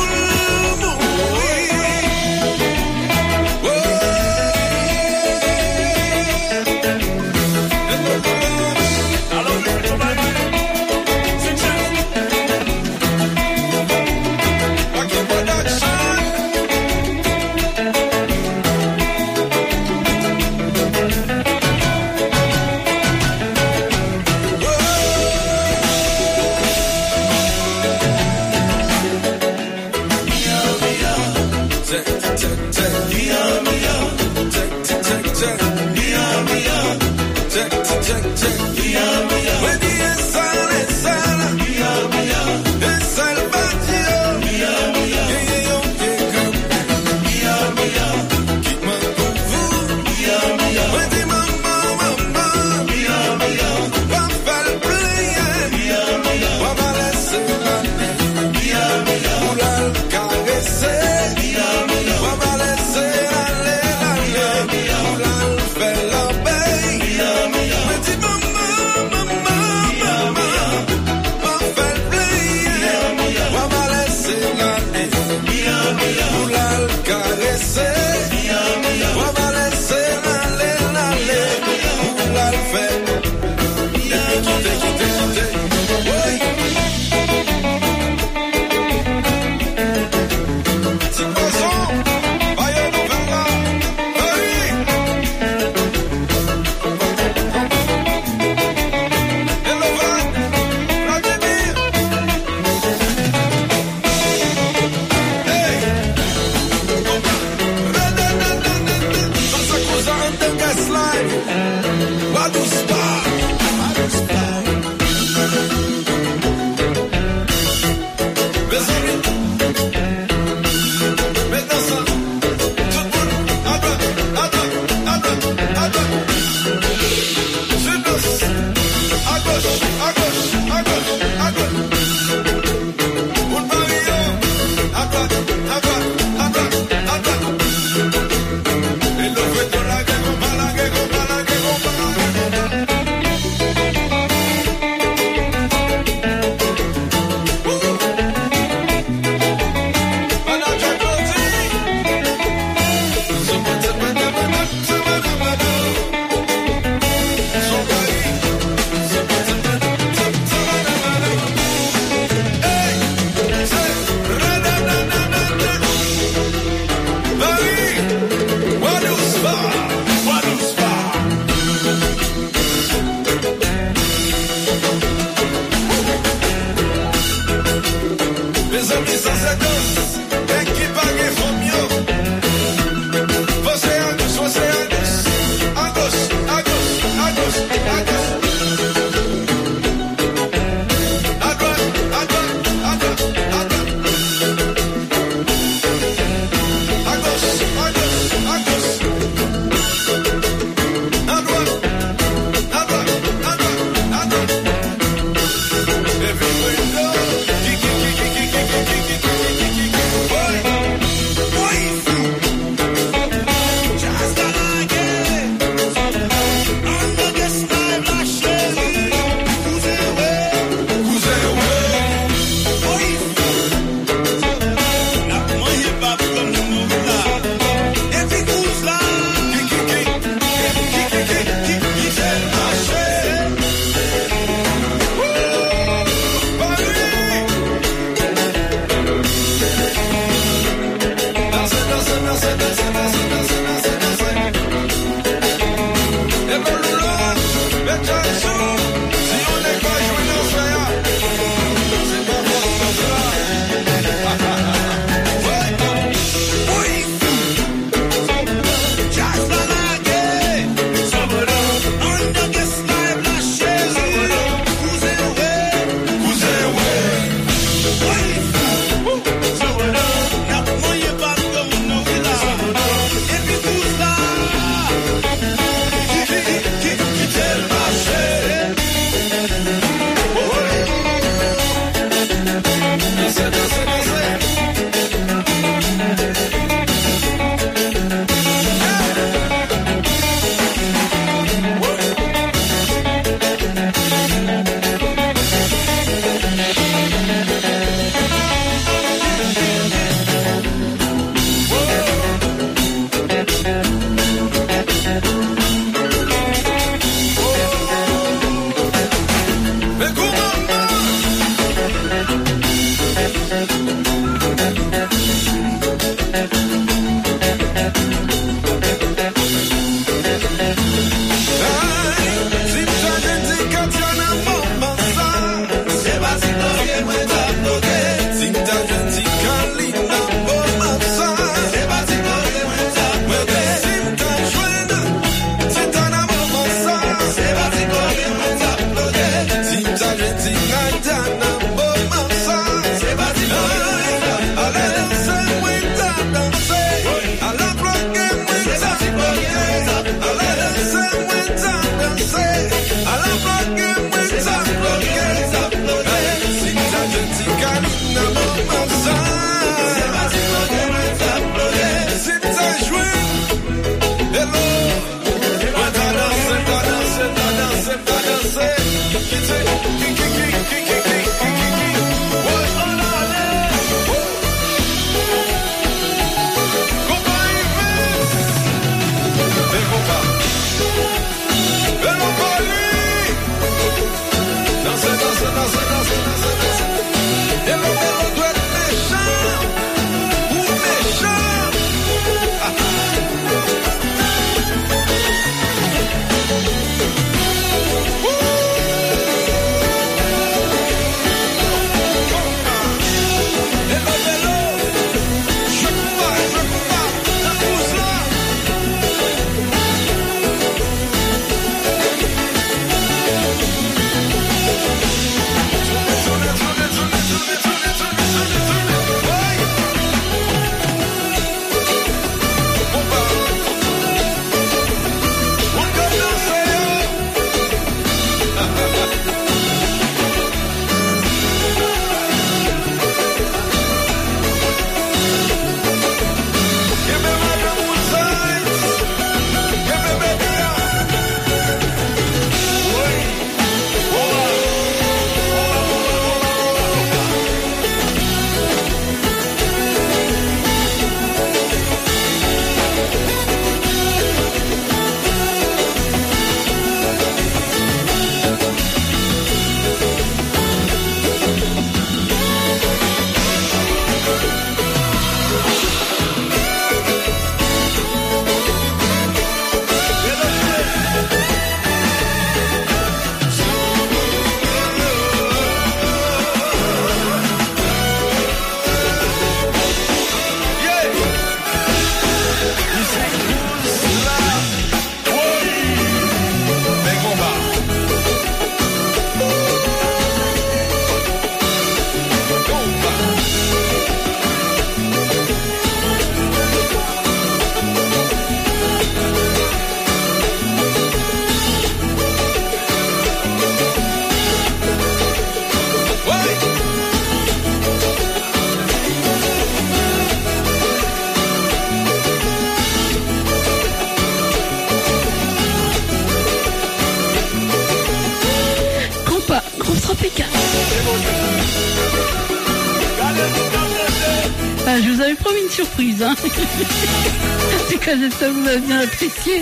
Ah, je vous avais promis une surprise. Hein. En tout cas, j'espère que vous avez bien apprécié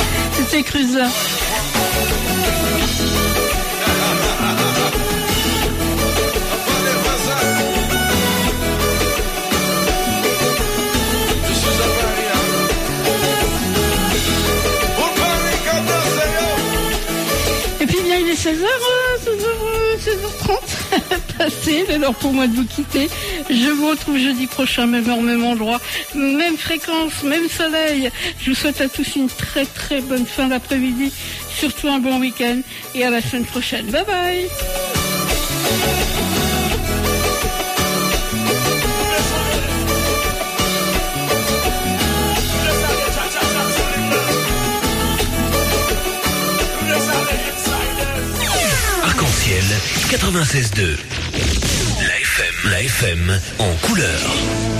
ces crues-là. Et puis bien, il est seize heures, seize heures trente passé, c'est l'heure pour moi de vous quitter. Je vous retrouve jeudi prochain, même heure, même endroit, même fréquence, même soleil. Je vous souhaite à tous une très très bonne fin d'après-midi, surtout un bon week-end et à la semaine prochaine. Bye bye. Arc-en-ciel quatre-vingt-seize deux. La F M, la F M en couleur.